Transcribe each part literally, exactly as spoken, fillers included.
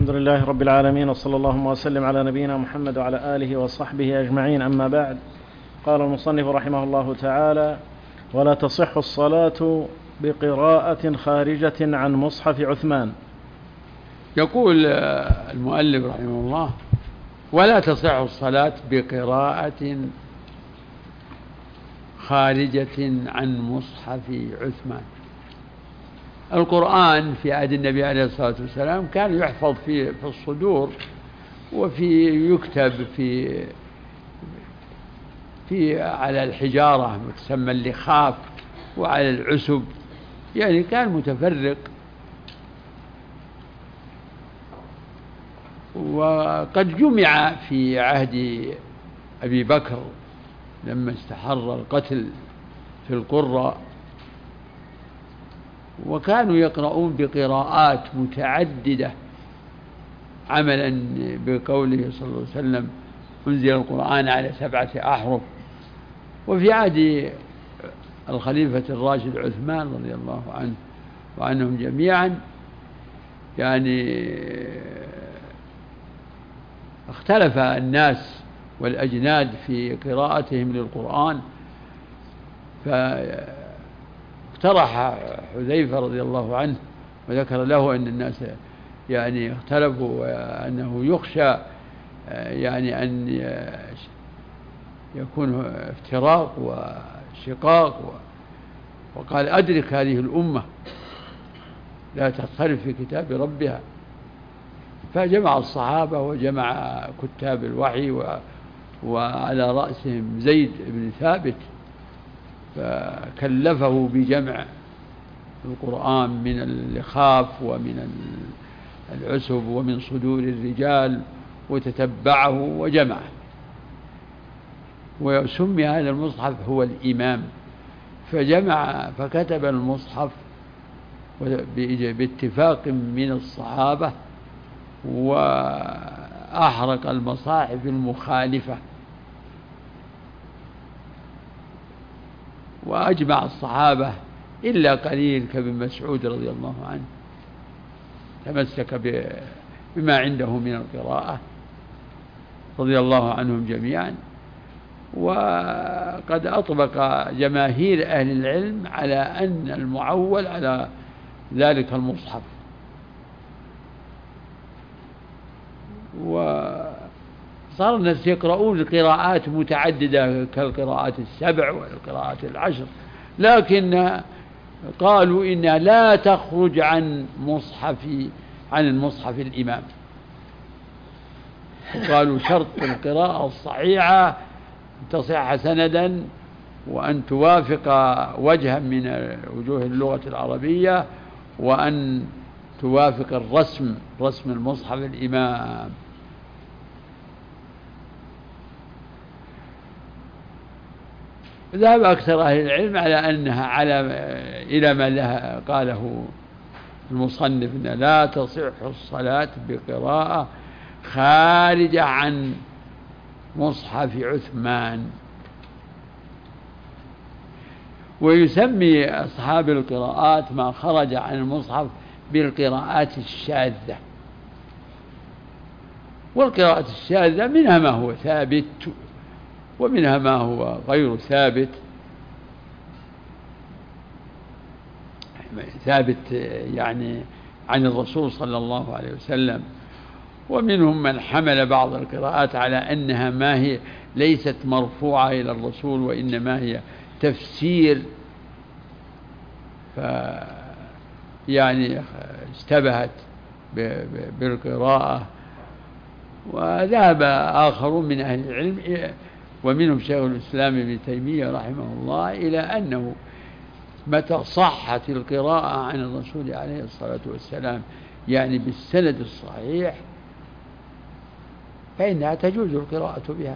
الحمد لله رب العالمين، وصلى اللهم وسلم على نبينا محمد وعلى آله وصحبه أجمعين. أما بعد، قال المصنف رحمه الله تعالى: ولا تصح الصلاة بقراءة خارجة عن مصحف عثمان. يقول المؤلف رحمه الله: ولا تصح الصلاة بقراءة خارجة عن مصحف عثمان. القرآن في عهد النبي عليه الصلاة والسلام كان يحفظ في في الصدور، وفي يكتب في في على الحجارة تسمى اللخاف، وعلى العسب، يعني كان متفرق. وقد جمع في عهد أبي بكر لما استحر القتل في القرى، وكانوا يقرؤون بقراءات متعددة عملا بقوله صلى الله عليه وسلم: أنزل القرآن على سبعة أحرف. وفي عهد الخليفة الراشد عثمان رضي الله عنه وعنهم جميعا يعني اختلف الناس والأجناد في قراءتهم للقرآن، فاقترح حذيفة رضي الله عنه وذكر له أن الناس يعني اختلفوا، وأنه يخشى يعني أن يكون افتراق وشقاق، وقال: أدرك هذه الأمة لا تختلف في كتاب ربها. فجمع الصحابة وجمع كتاب الوحي، وعلى رأسهم زيد بن ثابت، فكلفه بجمع القرآن من اللخاف ومن العسب ومن صدور الرجال، وتتبعه وجمعه. وسمي هذا المصحف هو الإمام، فجمع فكتب المصحف باتفاق من الصحابة، وأحرق المصاحف المخالفة. وأجمع الصحابة إلا قليل كابن مسعود رضي الله عنه تمسك بما عنده من القراءة رضي الله عنهم جميعا. وقد أطبق جماهير أهل العلم على أن المعول على ذلك المصحف. وصار الناس يقرؤون القراءات متعددة كالقراءات السبع والقراءات العشر، لكن قالوا إنها لا تخرج عن مصحف عن المصحف الإمام. وقالوا شرط القراءة الصحيحة تصح سندا، وأن توافق وجها من وجوه اللغة العربية، وأن توافق الرسم رسم المصحف الإمام. ذهب أكثر أهل العلم على أنها على إلى ما لها قاله المصنف: إن لا تصح الصلاة بقراءة خارجة عن مصحف عثمان. ويسمي أصحاب القراءات ما خرج عن المصحف بالقراءات الشاذة. والقراءات الشاذة منها ما هو ثابت ومنها ما هو غير ثابت. ثابت يعني عن الرسول صلى الله عليه وسلم، ومنهم من حمل بعض القراءات على أنها ما هي ليست مرفوعة إلى الرسول، وإنما هي تفسير، ف يعني اشتبهت بالقراءة. وذهب آخرون من أهل العلم ومنهم شيخ الإسلام ابن تيمية رحمه الله إلى أنه متى صحت القراءة عن الرسول عليه الصلاة والسلام يعني بالسند الصحيح فإنها تجوز القراءة بها.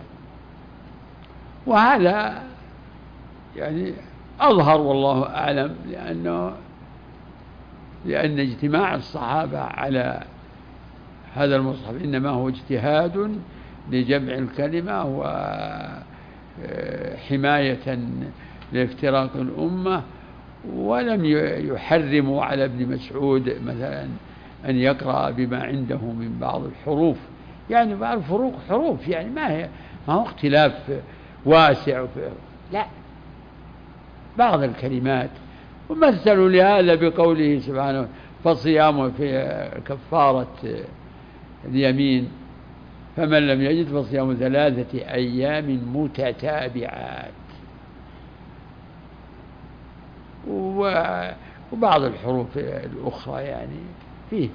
وهذا يعني أظهر والله أعلم، لأنه لأن اجتماع الصحابة على هذا المصحف إنما هو اجتهاد لجمع الكلمة وحماية لافتراق الأمة، ولم يحرموا على ابن مسعود مثلا أن يقرأ بما عنده من بعض الحروف، يعني بعض الفروق حروف، يعني ما هي ما هو اختلاف واسع، لا، بعض الكلمات. ومثلوا لهذا بقوله سبحانه فصيام في كفارة اليمين، فمن لم يجد فصيام ثلاثة أيام متتابعات. وبعض الحروف الأخرى يعني فيه.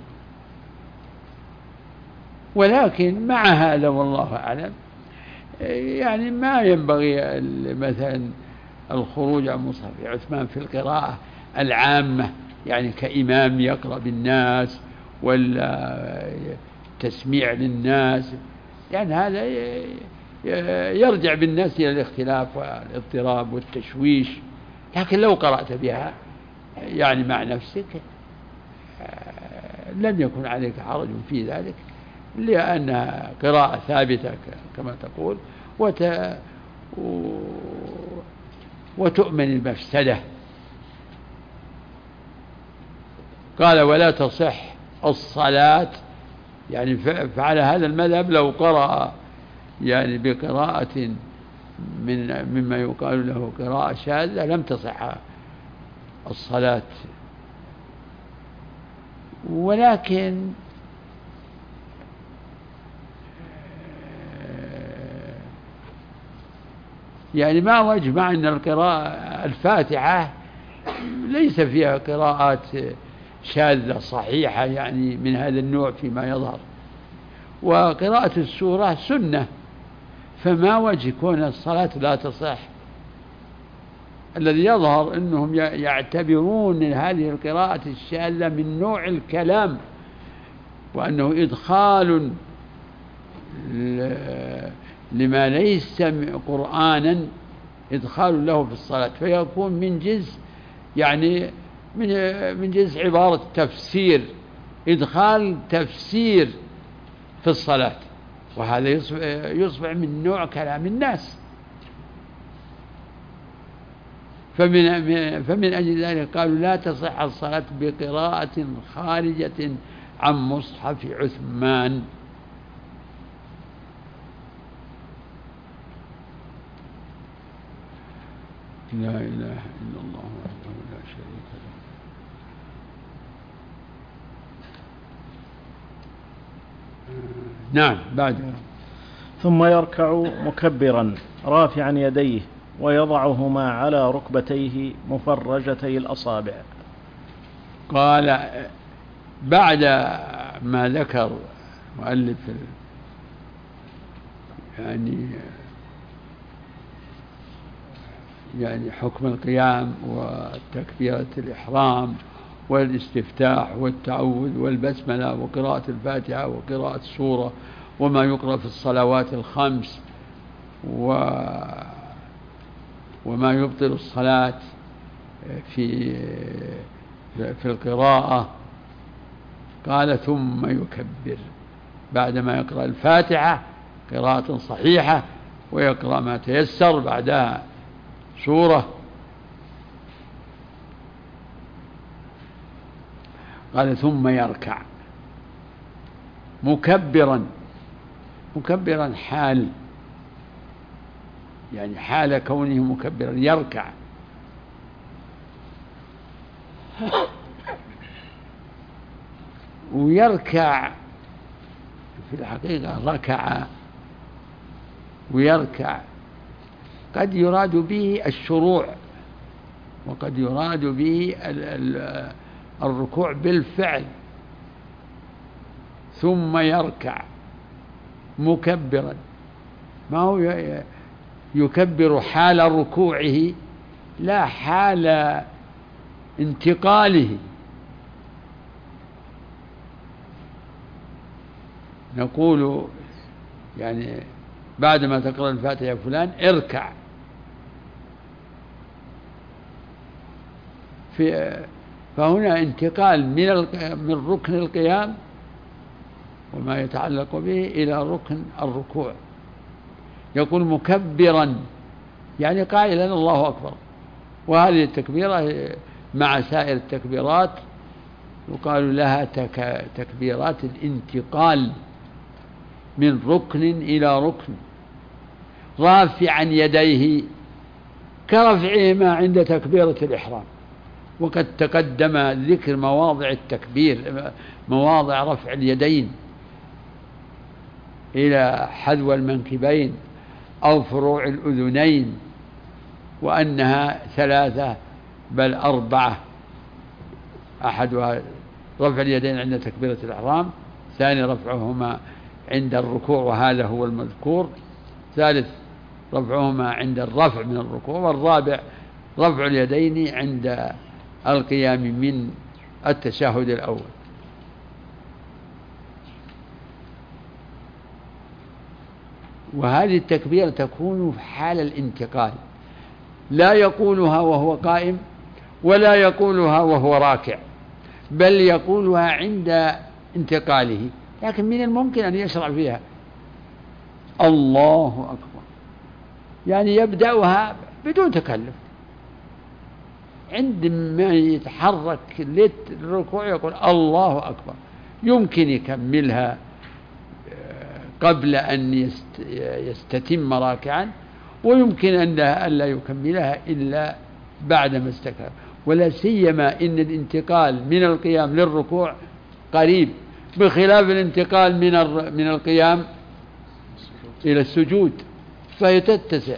ولكن مع هذا والله أعلم يعني ما ينبغي مثلا الخروج عن مصحف عثمان في القراءة العامة، يعني كإمام يقرأ بالناس ولا تسميع للناس، يعني هذا يرجع بالناس إلى الاختلاف والاضطراب والتشويش. لكن لو قرأت بها يعني مع نفسك لن يكون عليك حرج في ذلك، لأنها قراءة ثابتة كما تقول، وت... وتؤمن المفسدة. قال ولا تصح الصلاة، يعني فعلى هذا المذهب لو قرأ يعني بقراءة من مما يقال له قراءة شاذة لم تصح الصلاة. ولكن يعني ما وجه مع أن القراءة الفاتحة ليس فيها قراءات شاذة صحيحة يعني من هذا النوع فيما يظهر، وقراءة السورة سنة، فما وجه كون الصلاة لا تصح؟ الذي يظهر أنهم يعتبرون هذه القراءة الشاذة من نوع الكلام، وأنه إدخال لما ليس قرآنا إدخال له في الصلاة، فيكون من جزء يعني من من جزء عبارة تفسير، إدخال تفسير في الصلاة، وهذا يصبح من نوع كلام الناس. فمن فمن أجل ذلك قالوا لا تصح الصلاة بقراءة خارجة عن مصحف عثمان. لا إله إلا الله وحده لا شريك له. نعم. بعد ثم يركع مكبرا رافعا يديه ويضعهما على ركبتيه مفرجتي الأصابع. قال بعد ما ذكر مؤلف يعني يعني حكم القيام وتكبيرة الإحرام والاستفتاح والتعوذ والبسملة وقراءة الفاتحة وقراءة السورة وما يقرأ في الصلوات الخمس و وما يبطل الصلاة في في القراءة، قال ثم يكبر بعدما يقرأ الفاتحة قراءة صحيحة ويقرأ ما تيسر بعدها سورة. قال ثم يركع مكبرا، مكبرا حال يعني حال كونه مكبرا يركع. ويركع في الحقيقة ركع ويركع قد يراد به الشروع وقد يراد به الركوع بالفعل. ثم يركع مكبرا، ما هو يكبر حال ركوعه لا حال انتقاله. نقول يعني بعدما تقرأ الفاتحة يا فلان اركع، في فهنا انتقال من من ركن القيام وما يتعلق به إلى ركن الركوع. يقول مكبرا يعني قائلا الله أكبر، وهذه التكبيرة مع سائر التكبيرات يقال لها تك تكبيرات الانتقال من ركن إلى ركن، رافعا يديه كرفعهما عند تكبيرة الإحرام. وقد تقدم ذكر مواضع التكبير، مواضع رفع اليدين إلى حذو المنكبين أو فروع الأذنين، وأنها ثلاثة بل أربعة. أحدها رفع اليدين عند تكبيرة الإحرام، ثاني رفعهما عند الركوع وهذا هو المذكور، ثالث رفعهما عند الرفع من الركوع، والرابع رفع اليدين عند القيام من التشهد الأول. وهذه التكبير تكون في حال الانتقال، لا يقولها وهو قائم ولا يقولها وهو راكع، بل يقولها عند انتقاله، لكن من الممكن أن يشرع فيها الله أكبر، يعني يبدأها بدون تكلف. عندما يتحرك للركوع يقول الله أكبر، يمكن يكملها قبل أن يستتم راكعا، ويمكن أن لا يكملها إلا بعدما استكمل، ولا سيما إن الانتقال من القيام للركوع قريب، بخلاف الانتقال من من القيام إلى السجود فهي تتسع.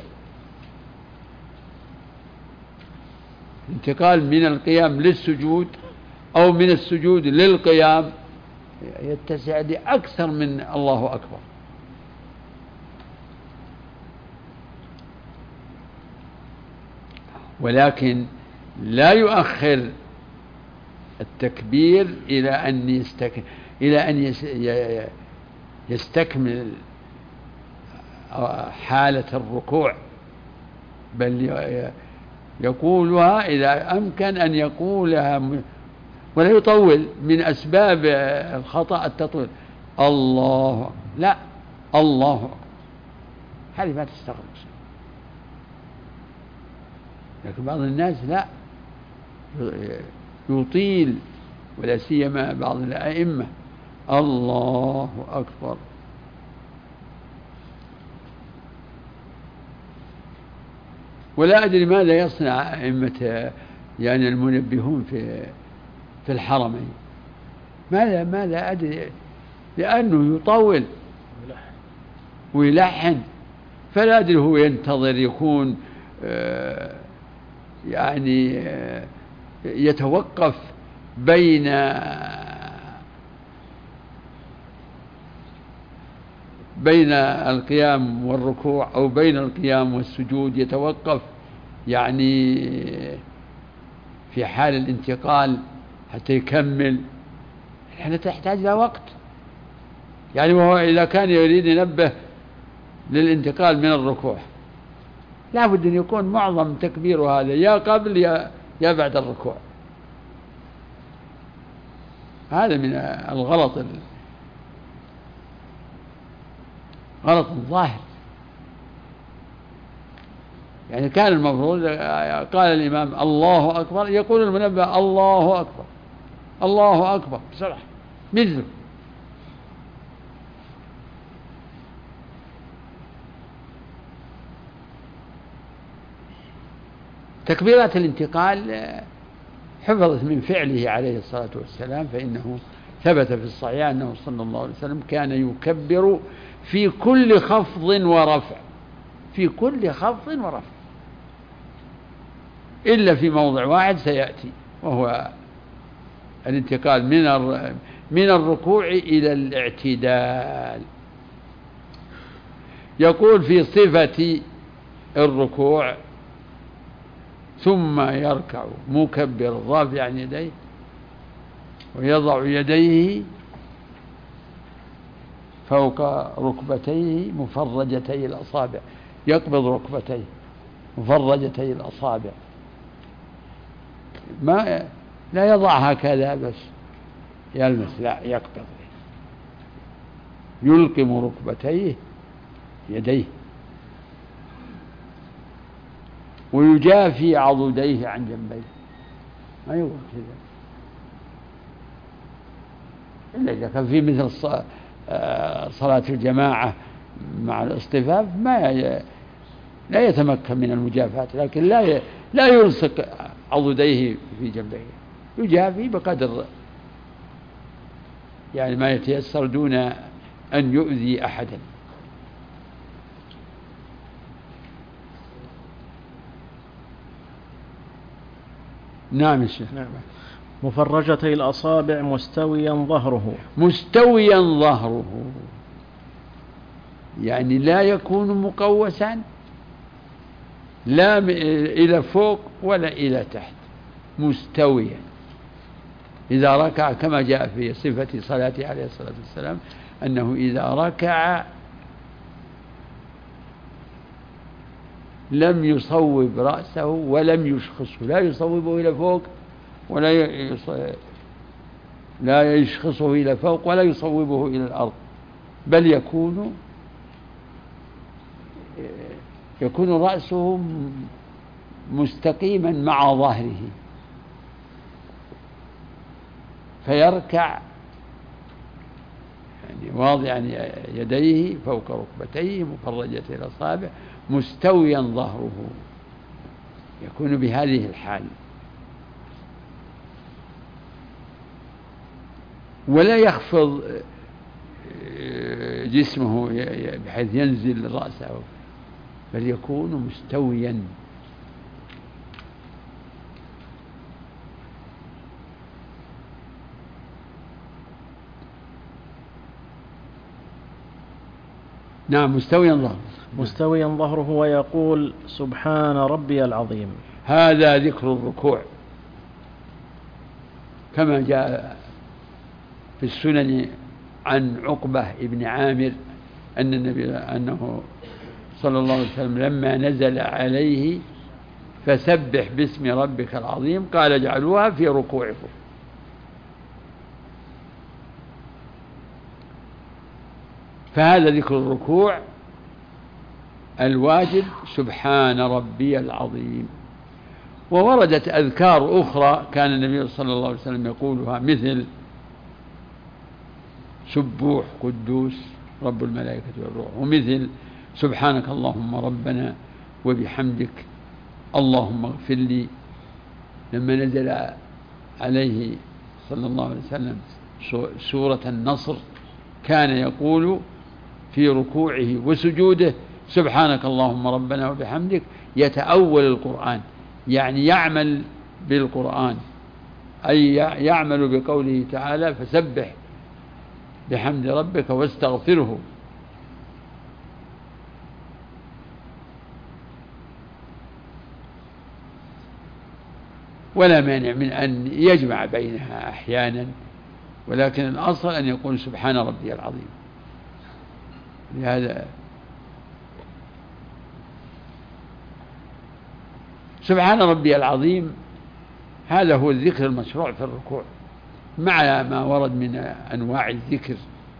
انتقال من القيام للسجود أو من السجود للقيام يتسع لأكثر من الله أكبر. ولكن لا يؤخر التكبير إلى أن يستك... إلى أن يستكمل حالة الركوع، بل يقولها إذا أمكن أن يقولها ولا يطول. من أسباب الخطأ التطويل، الله لا الله أكبر، هذه ما تستغرق. لكن بعض الناس لا يطيل، ولا سيما بعض الأئمة الله أكبر. ولا أدري ماذا يصنع أئمة يعني المنبهون في في الحرمين، ماذا ماذا أدري، لأنه يطول ويلحن، فلا أدري هو ينتظر يكون يعني يتوقف بين بين القيام والركوع أو بين القيام والسجود، يتوقف يعني في حال الانتقال حتى يكمل. احنا تحتاج إلى وقت، يعني وهو إذا كان يريد ينبه للانتقال من الركوع لا بد أن يكون معظم تكبيره هذا يا قبل يا يا بعد الركوع. هذا من الغلط غلط ظاهر. يعني كان المفروض قال الإمام الله أكبر يقول المنبه الله أكبر الله أكبر بسرعة مثله. تكبيرات الانتقال حفظت من فعله عليه الصلاة والسلام، فإنه ثبت في الصحيح أنه صلى الله عليه وسلم كان يكبر في كل خفض ورفع، في كل خفض ورفع، إلا في موضع واحد سيأتي، وهو الانتقال من من الركوع إلى الاعتدال. يقول في صفة الركوع ثم يركع مكبر رافعا يديه ويضع يديه فوق ركبتيه مفرجتي الأصابع، يقبض ركبتيه مفرجتي الأصابع، ما لا يضع هكذا بس يلمس، لا يقبض، يلقم ركبتيه يديه ويجافي عضديه عن جنبيه، ما يقول كذا، إلا إذا كان في مثل صلاة الجماعة مع الاصطفاف ما ي... لا يتمكن من المجافاة، لكن لا ي... لا يلصق عضديه في جنبيه، يجافي بقدر يعني ما يتيسر دون أن يؤذي أحدا. نعم الشيخ. نعم. مفرجتي الأصابع مستويا ظهره. مستويا ظهره يعني لا يكون مقوسا لا إلى فوق ولا إلى تحت، مستويا. إذا ركع كما جاء في صفة صلاته عليه الصلاة والسلام أنه إذا ركع لم يصوب رأسه ولم يشخصه، لا يصوبه إلى فوق ولا يص... لا يشخصه إلى فوق ولا يصوبه إلى الأرض، بل يكون يكون رأسه مستقيما مع ظهره، فيركع يعني واضعا يديه فوق ركبتيه مفرجتي الأصابع مستويا ظهره، يكون بهذه الحال، ولا يخفض جسمه بحيث ينزل رأسه، بل يكون مستويا. نعم مستويا ظهره. مستويا ظهره ويقول سبحان ربي العظيم. هذا ذكر الركوع كما جاء في السنن عن عقبة ابن عامر أن النبي أنه صلى الله عليه وسلم لما نزل عليه فسبح باسم ربك العظيم قال اجعلوها في ركوعكم. فهذا ذكر الركوع الواجب سبحان ربي العظيم. ووردت أذكار أخرى كان النبي صلى الله عليه وسلم يقولها مثل سبوح قدوس رب الملائكة والروح، ومثل سبحانك اللهم ربنا وبحمدك اللهم اغفر لي. لما نزل عليه صلى الله عليه وسلم سورة النصر كان يقول في ركوعه وسجوده سبحانك اللهم ربنا وبحمدك، يتأول القرآن يعني يعمل بالقرآن، أي يعمل بقوله تعالى فسبح بحمد ربك واستغفره. ولا مانع من أن يجمع بينها أحيانا، ولكن الأصل أن يقول سبحان ربي العظيم. لهذا سبحان ربي العظيم هذا هو الذكر المشروع في الركوع مع ما ورد من أنواع الذكر.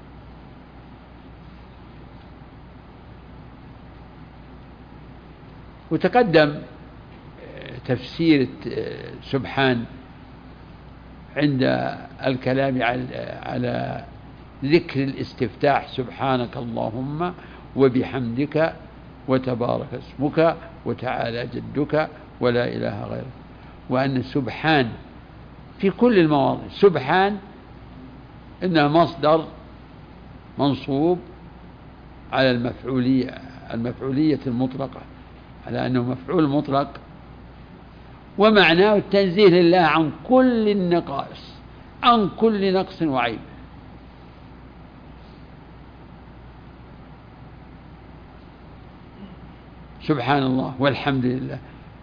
وتقدم تفسير سبحان عند الكلام على ذكر الاستفتاح سبحانك اللهم وبحمدك وتبارك اسمك وتعالى جدك ولا إله غيرك، وأن سبحان في كل المواضع سبحان إنها مصدر منصوب على المفعولية المفعولية المطلقة، على أنه مفعول مطلق، ومعناه التنزيه لله عن كل النقائص عن كل نقص وعيب. سبحان الله والحمد لله،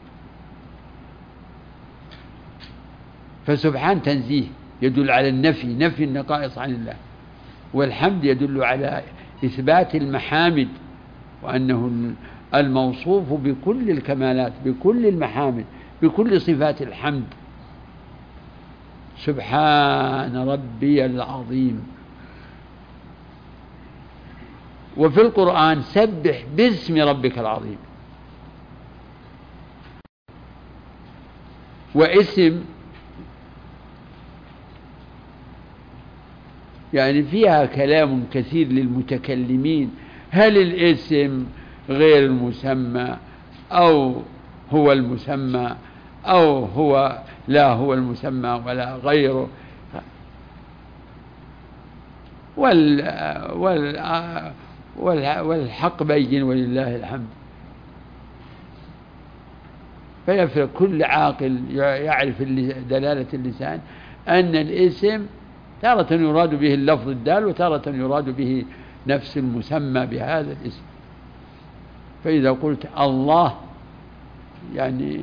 فسبحان تنزيه يدل على النفي نفي النقائص عن الله، والحمد يدل على إثبات المحامد وأنه الموصوف بكل الكمالات بكل المحامد بكل صفات الحمد. سبحان ربي العظيم. وفي القرآن سبح باسم ربك العظيم، واسم يعني فيها كلام كثير للمتكلمين، هل الاسم غير المسمى أو هو المسمى أو هو لا هو المسمى ولا غيره. وال وال والحق بين ولله الحمد. فيفرق كل عاقل يعرف دلالة اللسان أن الاسم تارة يراد به اللفظ الدال وتارة يراد به نفس المسمى بهذا الاسم. فإذا قلت الله يعني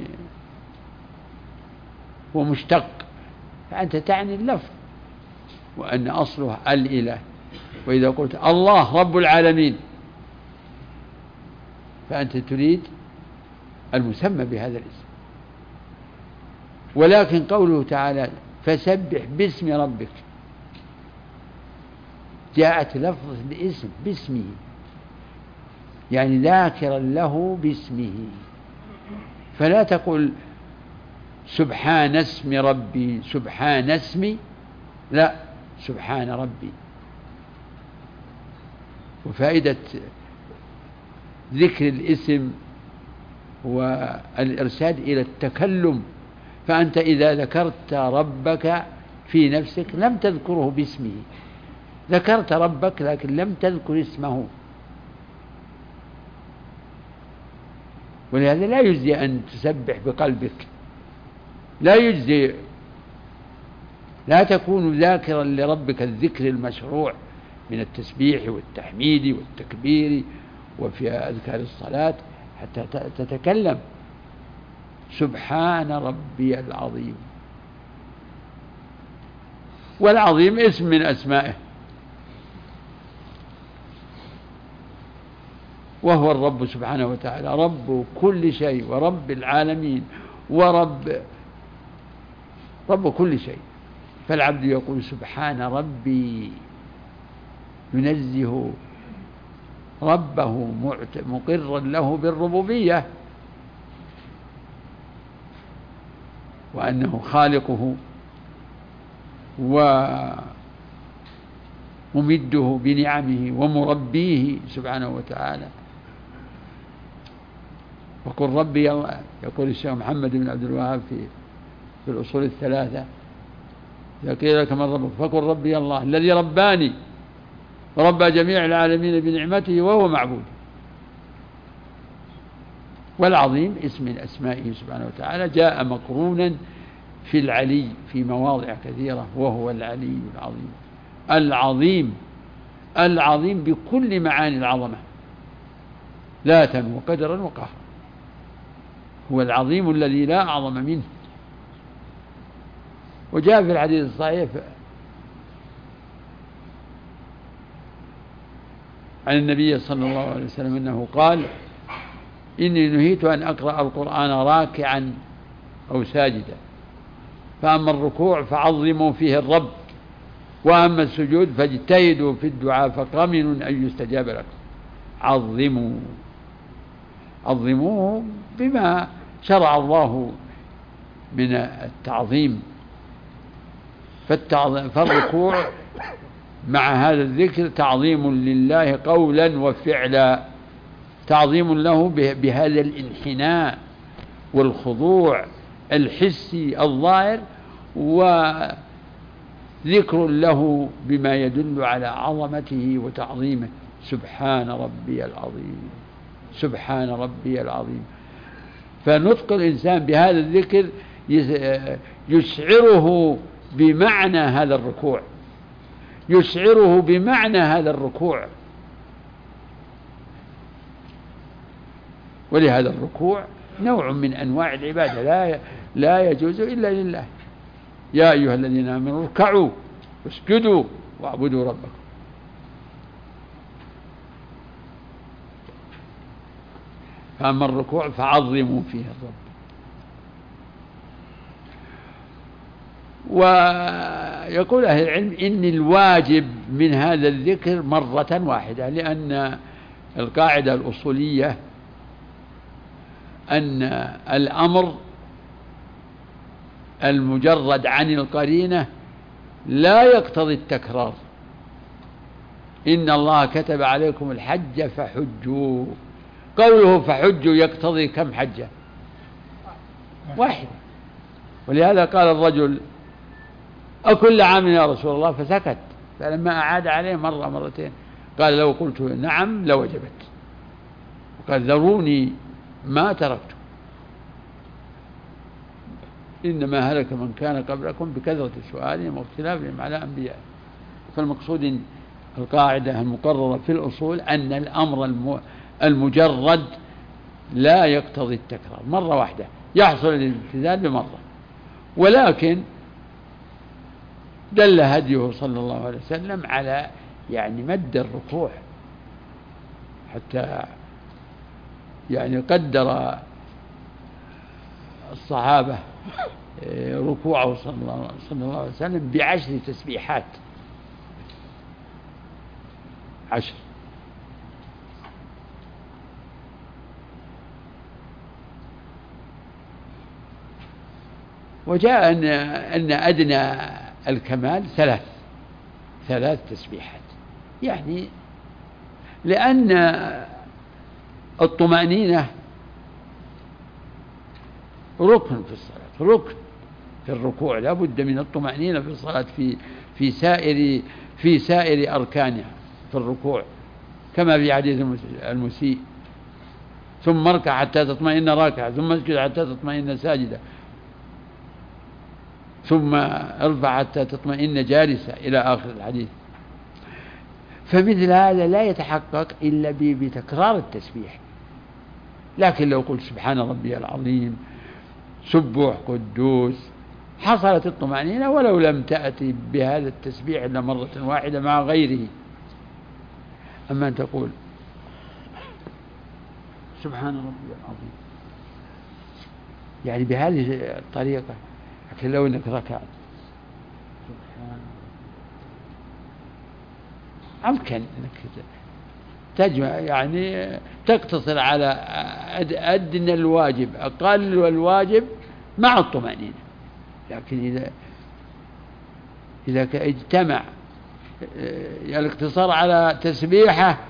هو مشتق، فأنت تعني اللفظ وأن أصله الإله. وإذا قلت الله رب العالمين فأنت تريد المسمى بهذا الاسم. ولكن قوله تعالى فسبح باسم ربك، جاءت لفظ الاسم باسمه، يعني ذاكرا له باسمه. فلا تقل سبحان اسم ربي سبحان اسمي، لا، سبحان ربي. وفائدة ذكر الاسم والإرشاد إلى التكلم. فأنت إذا ذكرت ربك في نفسك لم تذكره باسمه، ذكرت ربك لكن لم تذكر اسمه. ولهذا لا يجزي أن تسبح بقلبك، لا يجزي، لا تكون ذاكرا لربك الذكر المشروع من التسبيح والتحميد والتكبير وفي أذكار الصلاة حتى تتكلم سبحان ربي العظيم. والعظيم اسم من أسمائه، وهو الرب سبحانه وتعالى رب كل شيء ورب العالمين ورب رب كل شيء. فالعبد يقول سبحان ربي، ينزه ربه مقرا له بالربوبية وأنه خالقه وممده بنعمه ومربيه سبحانه وتعالى. وقل ربي الله، يقول الشيخ محمد بن عبد الوهاب في في الأصول الثلاثة إذا قيل لك من ربك فقل ربي الله الذي رباني وربى جميع العالمين بنعمته وهو معبود. والعظيم اسم من أسمائه سبحانه وتعالى جاء مقرونا في العلي في مواضع كثيرة، وهو العلي العظيم. العظيم العظيم بكل معاني العظمة ذاتا وقدرا وقهرا، هو العظيم الذي لا أعظم منه. وجاء في الحديث الصحيح عن النبي صلى الله عليه وسلم أنه قال إني نهيت أن أقرأ القرآن راكعا أو ساجدا، فأما الركوع فعظموا فيه الرب، وأما السجود فاجتهدوا في الدعاء فقمن أن يستجاب لكم. عظموا عظموه بما شرع الله من التعظيم. فالركوع مع هذا الذكر تعظيم لله قولا وفعلا، تعظيم له بهذا الانحناء والخضوع الحسي الظاهر، وذكر له بما يدل على عظمته وتعظيمه. سبحان ربي العظيم سبحان ربي العظيم. فنطق الإنسان بهذا الذكر يشعره بمعنى هذا الركوع، يشعره بمعنى هذا الركوع. ولهذا الركوع نوع من أنواع العبادة لا لا يجوز إلا لله. يا أيها الذين آمنوا اركعوا واسجدوا واعبدوا ربكم. فأما الركوع فعظموا فيه الرب. ويقول أهل العلم إن الواجب من هذا الذكر مرة واحدة، لأن القاعدة الأصولية أن الأمر المجرد عن القرينة لا يقتضي التكرار، إن الله كتب عليكم الحج فحجوا. قوله فحجوا يقتضي كم حجة؟ واحدة. ولهذا قال الرجل أكل عام يا رسول الله؟ فسكت. فلما أعاد عليه مرة مرتين قال لو قلت نعم لوجبت. وقال ذروني ما تركت، إنما هلك من كان قبلكم بكثرة سؤالهم واختلافهم على أنبيائهم. فالمقصود القاعدة المقررة في الأصول أن الأمر المجرد لا يقتضي التكرار، مرة واحدة يحصل الامتثال بمرة. ولكن دل هديه صلى الله عليه وسلم على يعني مد الركوع، حتى يعني قدر الصحابة ركوعه صلى الله عليه وسلم بعشر تسبيحات، عشر. وجاء أن أن أدنى الكمال ثلاث ثلاث تسبيحات، يعني لأن الطمأنينة ركن في الصلاة، ركن في الركوع، لا بد من الطمأنينة في الصلاة في في سائر في سائر أركانها في الركوع، كما في حديث المسيء: ثم اركع حتى تطمئن راكعا، ثم اسجد حتى تطمئن ساجدا، ثم ارفع حتى تطمئن جالسا، إلى آخر الحديث. فمثل هذا لا يتحقق إلا بتكرار التسبيح. لكن لو قلت سبحان ربي العظيم، سبح قدوس، حصلت الطمأنينة ولو لم تأتي بهذا التسبيح إلا مرة واحدة مع غيره. أما أن تقول سبحان ربي العظيم يعني بهذه الطريقة، لكن لو أنك ركعت سبحان أمكن أنك تجمع، يعني تقتصر على أدنى الواجب، أقل الواجب مع الطمأنينة. لكن إذا إذا اجتمع الاقتصار على تسبيحة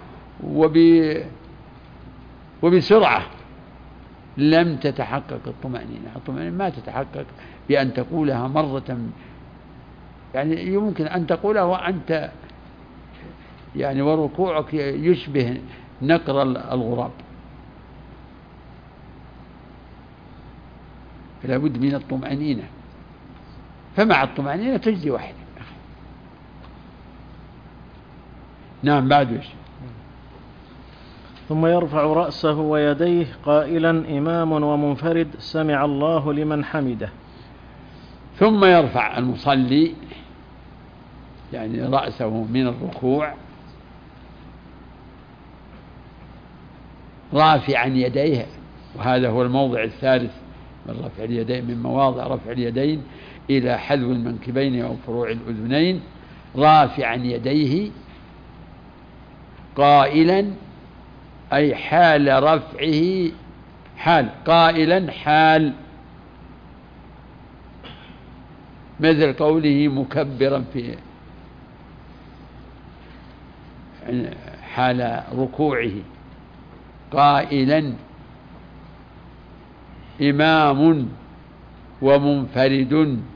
وبسرعة لم تتحقق الطمأنينة. الطمأنينة ما تتحقق بأن تقولها مرة، يعني يمكن أن تقولها وأنت يعني وركوعك يشبه نقر الغراب، فلا بد من الطمأنينة. فمع الطمأنينة تجزي واحدة. نعم. بعد وش؟ ثم يرفع رأسه ويديه قائلا إمام ومنفرد سمع الله لمن حمده. ثم يرفع المصلي يعني رأسه من الركوع رافعا يديه، وهذا هو الموضع الثالث من رفع اليدين، من مواضع رفع اليدين إلى حذو المنكبين أو فروع الأذنين، رافعا يديه قائلا، أي حال رفعه، حال قائلا حال، مثل قوله مكبرا في حال ركوعه، قائلا إمام ومنفرد.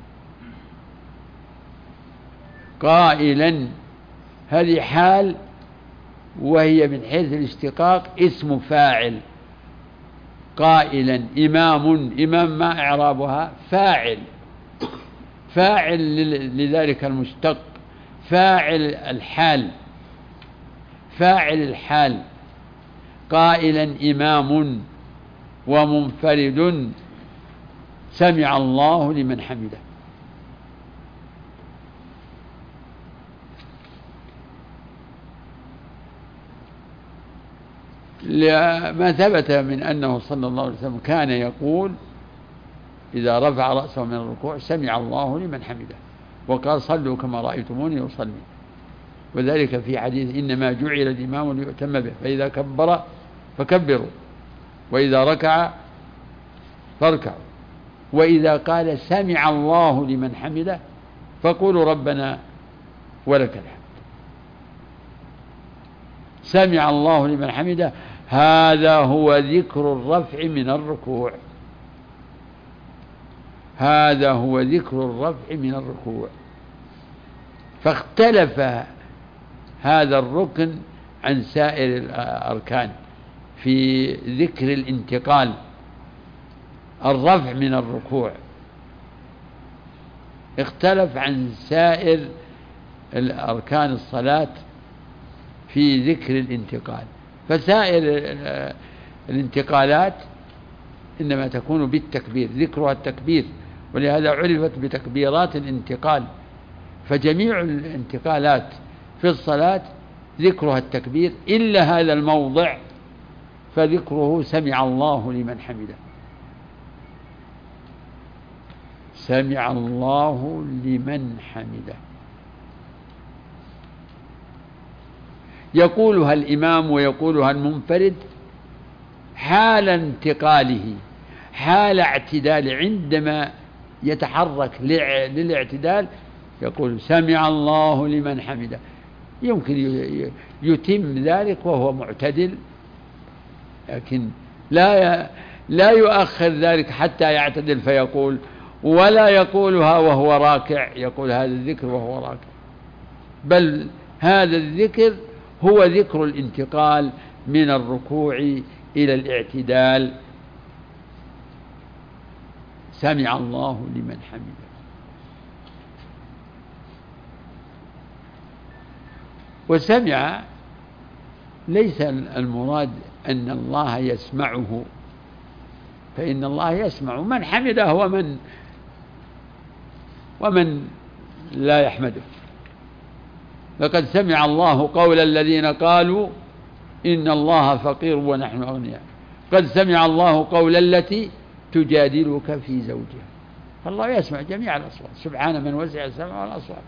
قائلا هذه حال، وهي من حيث الاشتقاق اسم فاعل. قائلا إمام، إمام ما إعرابها؟ فاعل، فاعل لذلك المشتق، فاعل الحال، فاعل الحال. قائلا إمام ومنفرد سمع الله لمن حمده. لما ثبت من أنه صلى الله عليه وسلم كان يقول إذا رفع رأسه من الركوع سمع الله لمن حمده، وقال صلوا كما رأيتموني أصلي، وذلك في حديث إنما جعل الإمام ليؤتم به، فإذا كبر فكبروا، وإذا ركع فاركعوا، وإذا قال سمع الله لمن حمده فقولوا ربنا ولك الحمد. سمع الله لمن حمده، هذا هو ذكر الرفع من الركوع، هذا هو ذكر الرفع من الركوع. فاختلف هذا الركن عن سائر الأركان في ذكر الانتقال، الرفع من الركوع اختلف عن سائر الأركان الصلاة في ذكر الانتقال. فسائر الانتقالات إنما تكون بالتكبير، ذكرها التكبير، ولهذا عرفت بتكبيرات الانتقال. فجميع الانتقالات في الصلاة ذكرها التكبير إلا هذا الموضع فذكره سمع الله لمن حمده، سمع الله لمن حمده. يقولها الإمام ويقولها المنفرد حال انتقاله، حال اعتدال، عندما يتحرك للاعتدال يقول سمع الله لمن حمده. يمكن يتم ذلك وهو معتدل، لكن لا لا يؤخر ذلك حتى يعتدل فيقول، ولا يقولها وهو راكع، يقول هذا الذكر وهو راكع، بل هذا الذكر هو ذكر الانتقال من الركوع إلى الاعتدال، سمع الله لمن حمده. وسمع ليس المراد أن الله يسمعه، فإن الله يسمع من حمده ومن ومن لا يحمده. لقد سمع الله قول الذين قالوا إن الله فقير ونحن أغنياء، قد سمع الله قول التي تجادلك في زوجها. فالله يسمع جميع الأصوات، سبحان من وسع السمع والأصوات.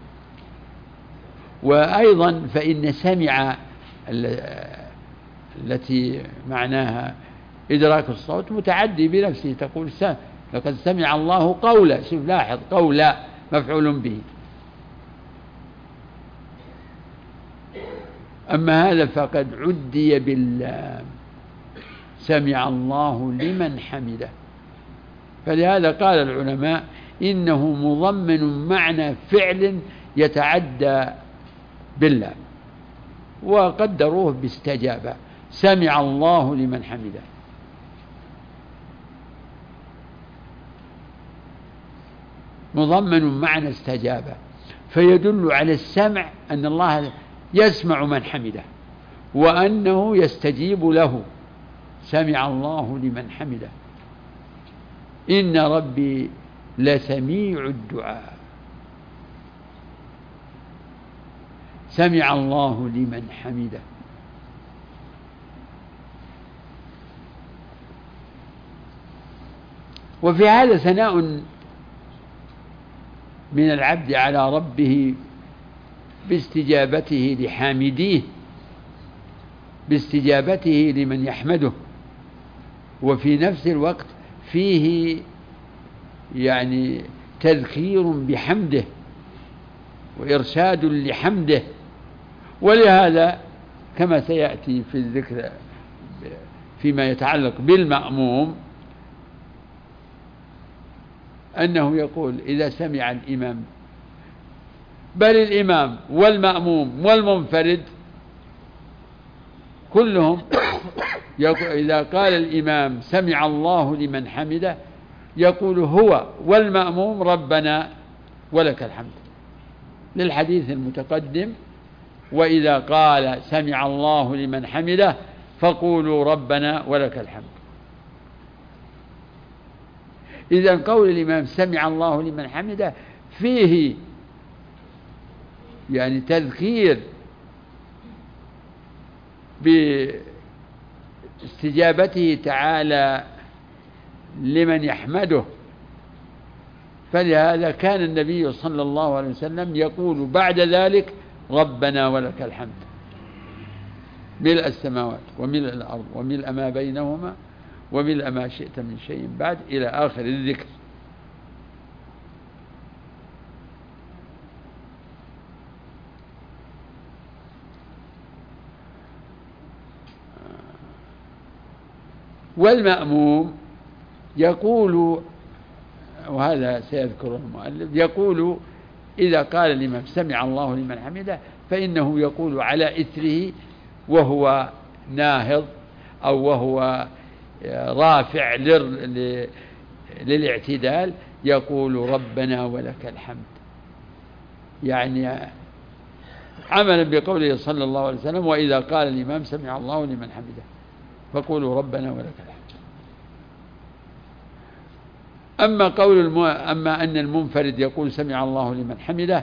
وأيضا فإن سمع التي معناها إدراك الصوت متعدي بنفسه، تقول سمع، لقد سمع الله قولا، شوف لاحظ قولا مفعول به. أما هذا فقد عدي باللام، سمع الله لمن حمده. فلهذا قال العلماء إنه مضمن معنى فعل يتعدى باللام، وقدروه باستجابة، سمع الله لمن حمده. مضمن معنى استجابة، فيدل على السمع أن الله يسمع من حمده وأنه يستجيب له، سمع الله لمن حمده. إن ربي لسميع الدعاء، سمع الله لمن حمده. وفي هذا ثناء من العبد على ربه باستجابته لحامديه، باستجابته لمن يحمده، وفي نفس الوقت فيه يعني تذكير بحمده وإرشاد لحمده. ولهذا كما سيأتي في الذكر فيما يتعلق بالمأموم أنه يقول إذا سمع الإمام، بل الإمام والمأموم والمنفرد كلهم إذا قال الإمام سمع الله لمن حمده يقول هو والمأموم ربنا ولك الحمد، للحديث المتقدم وإذا قال سمع الله لمن حمده فقولوا ربنا ولك الحمد. إذن قول الإمام سمع الله لمن حمده فيه يعني تذكير باستجابته تعالى لمن يحمده. فلهذا كان النبي صلى الله عليه وسلم يقول بعد ذلك ربنا ولك الحمد، ملء السماوات وملء الأرض وملء ما بينهما وملء ما شئت من شيء بعد إلى آخر الذكر. والمأموم يقول، وهذا سيذكره المؤلف، يقول إذا قال الإمام سمع الله لمن حمده فإنه يقول على إثره وهو ناهض أو وهو رافع للاعتدال، يقول ربنا ولك الحمد، يعني عملا بقوله صلى الله عليه وسلم وإذا قال الإمام سمع الله لمن حمده فقولوا ربنا ولك الحمد. أما قول الم... أما أن المنفرد يقول سمع الله لمن حمده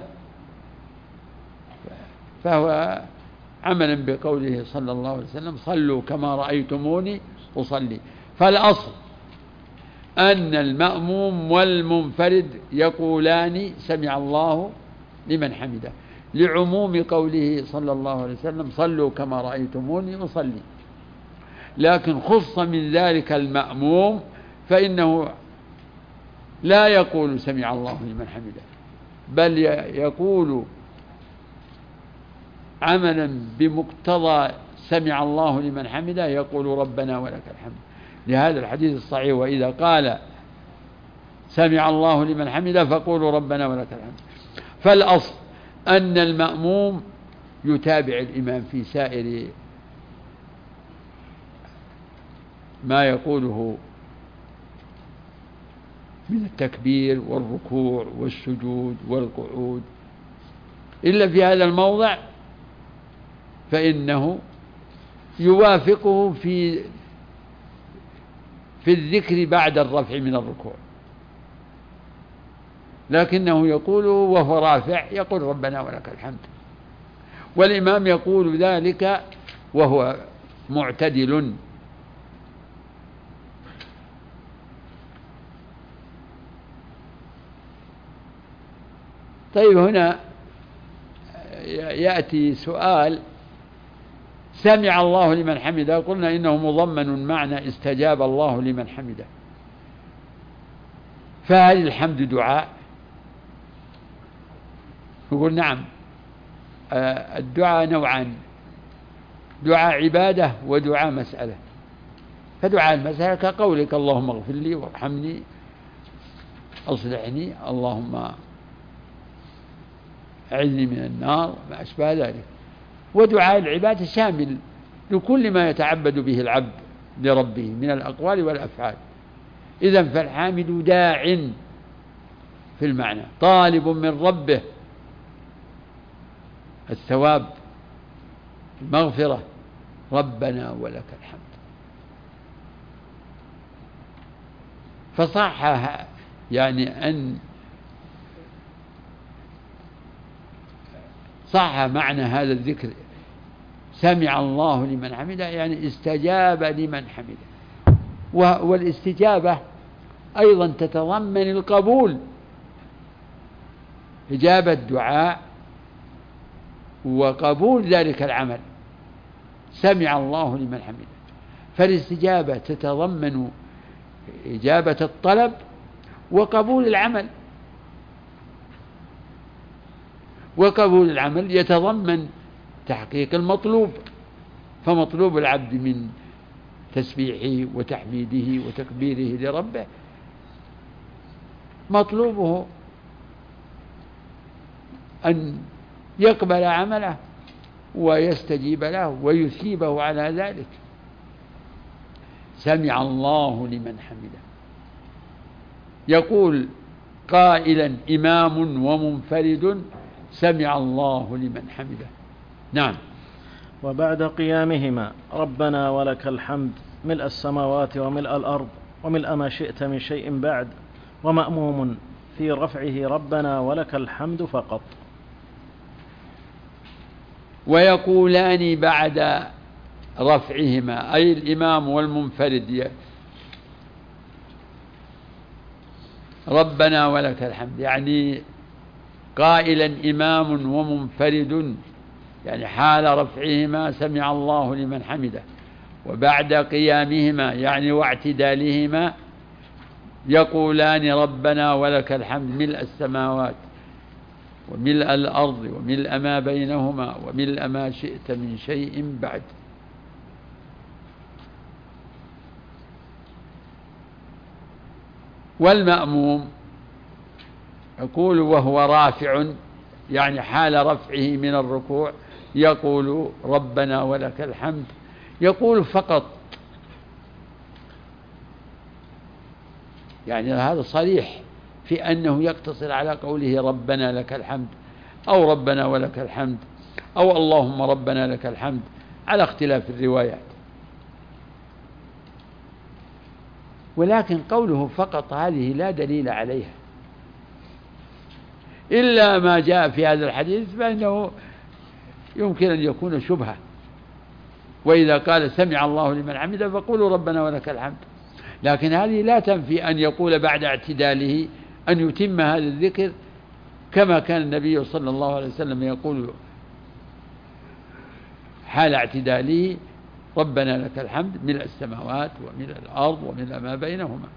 فهو عملا بقوله صلى الله عليه وسلم صلوا كما رأيتموني أصلي. فالأصل أن المأموم والمنفرد يقولان سمع الله لمن حمده، لعموم قوله صلى الله عليه وسلم صلوا كما رأيتموني أصلي. لكن خص من ذلك المأموم فإنه لا يقول سمع الله لمن حمده، بل يقول عملا بمقتضى سمع الله لمن حمده يقول ربنا ولك الحمد، لهذا الحديث الصحيح وإذا قال سمع الله لمن حمده فقولوا ربنا ولك الحمد. فالأصل أن المأموم يتابع الإمام في سائر ما يقوله من التكبير والركوع والسجود والقعود، إلا في هذا الموضع فإنه يوافقه في في الذكر بعد الرفع من الركوع، لكنه يقول وهو رافع يقول ربنا ولك الحمد، والإمام يقول ذلك وهو معتدل. طيب هنا يأتي سؤال، سمع الله لمن حمده قلنا إنه مضمن معنى استجاب الله لمن حمده، فهل الحمد دعاء؟ نقول نعم، الدعاء نوعان، دعاء عبادة ودعاء مسألة. فدعاء المسألة كقولك اللهم اغفر لي وارحمني أصلحني اللهم أعذني من النار ما أشبه ذلك. ودعاء العبادة شامل لكل ما يتعبد به العبد لربه من الأقوال والأفعال. إذن فالحامد داع في المعنى، طالب من ربه الثواب المغفرة، ربنا ولك الحمد. فصح يعني أن صح معنى هذا الذكر سمع الله لمن حمده يعني استجاب لمن حمده. والاستجابة أيضا تتضمن القبول، إجابة دعاء وقبول ذلك العمل، سمع الله لمن حمده. فالاستجابة تتضمن إجابة الطلب وقبول العمل، وقبول العمل يتضمن تحقيق المطلوب. فمطلوب العبد من تسبيحه وتحميده وتكبيره لربه مطلوبه أن يقبل عمله ويستجيب له ويثيبه على ذلك. سمع الله لمن حمده يقول قائلا إمام ومنفرد سمع الله لمن حمده. نعم. وبعد قيامهما ربنا ولك الحمد ملء السماوات وملء الأرض وملء ما شئت من شيء بعد، ومأموم في رفعه ربنا ولك الحمد فقط. ويقولان بعد رفعهما أي الإمام والمنفرد ربنا ولك الحمد، يعني قائلا إمام ومنفرد يعني حال رفعهما سمع الله لمن حمده، وبعد قيامهما يعني واعتدالهما يقولان ربنا ولك الحمد ملء السماوات وملء الأرض وملء ما بينهما وملء ما شئت من شيء بعد. والمأموم يقول وهو رافع، يعني حال رفعه من الركوع يقول ربنا ولك الحمد، يقول فقط، يعني هذا صريح في أنه يقتصر على قوله ربنا لك الحمد أو ربنا ولك الحمد أو اللهم ربنا لك الحمد على اختلاف الروايات. ولكن قوله فقط هذه لا دليل عليها إلا ما جاء في هذا الحديث، فإنه يمكن أن يكون شبهة. وإذا قال سمع الله لمن حمده فقولوا ربنا ولك الحمد، لكن هذه لا تنفي أن يقول بعد اعتداله أن يتم هذا الذكر كما كان النبي صلى الله عليه وسلم يقول حال اعتداله ربنا لك الحمد ملء السماوات وملء الأرض وملء ما بينهما.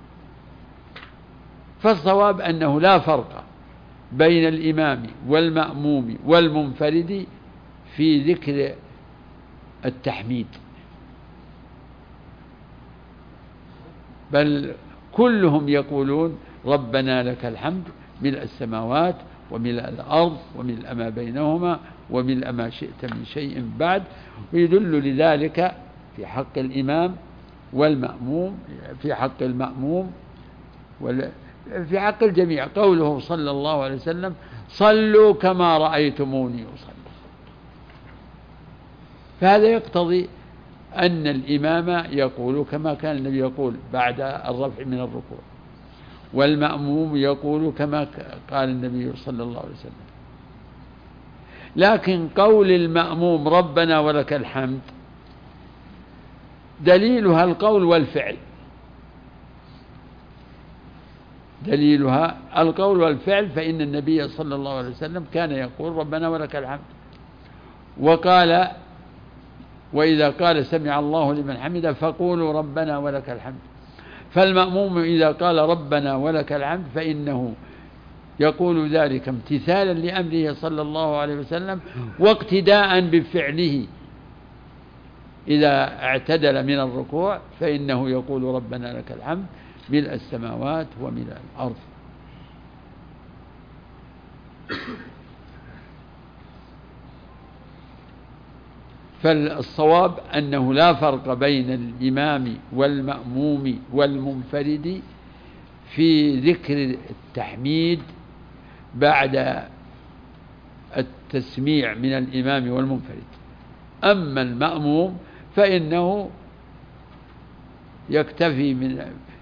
فالصواب أنه لا فرق بين الإمام والمأموم والمنفرد في ذكر التحميد، بل كلهم يقولون ربنا لك الحمد ملء السماوات وملء الأرض وملء ما بينهما وملء ما شئت من شيء بعد. ويدل لذلك في حق الإمام والمأموم، في حق المأموم في حق الجميع قوله صلى الله عليه وسلم صلوا كما رأيتموني أصلي. فهذا يقتضي أن الإمام يقول كما كان النبي يقول بعد الرفع من الركوع، والمأموم يقول كما قال النبي صلى الله عليه وسلم. لكن قول المأموم ربنا ولك الحمد دليلها القول والفعل، دليلها القول والفعل، فإن النبي صلى الله عليه وسلم كان يقول ربنا ولك الحمد، وقال وإذا قال سمع الله لمن حمده فقولوا ربنا ولك الحمد. فالمأموم إذا قال ربنا ولك الحمد فإنه يقول ذلك امتثالا لأمره صلى الله عليه وسلم واقتداء بفعله. إذا اعتدل من الركوع فإنه يقول ربنا لك الحمد ملء السماوات وملء الأرض. فالصواب أنه لا فرق بين الإمام والمأموم والمنفرد في ذكر التحميد بعد التسميع من الإمام والمنفرد. أما المأموم فإنه يكتفي من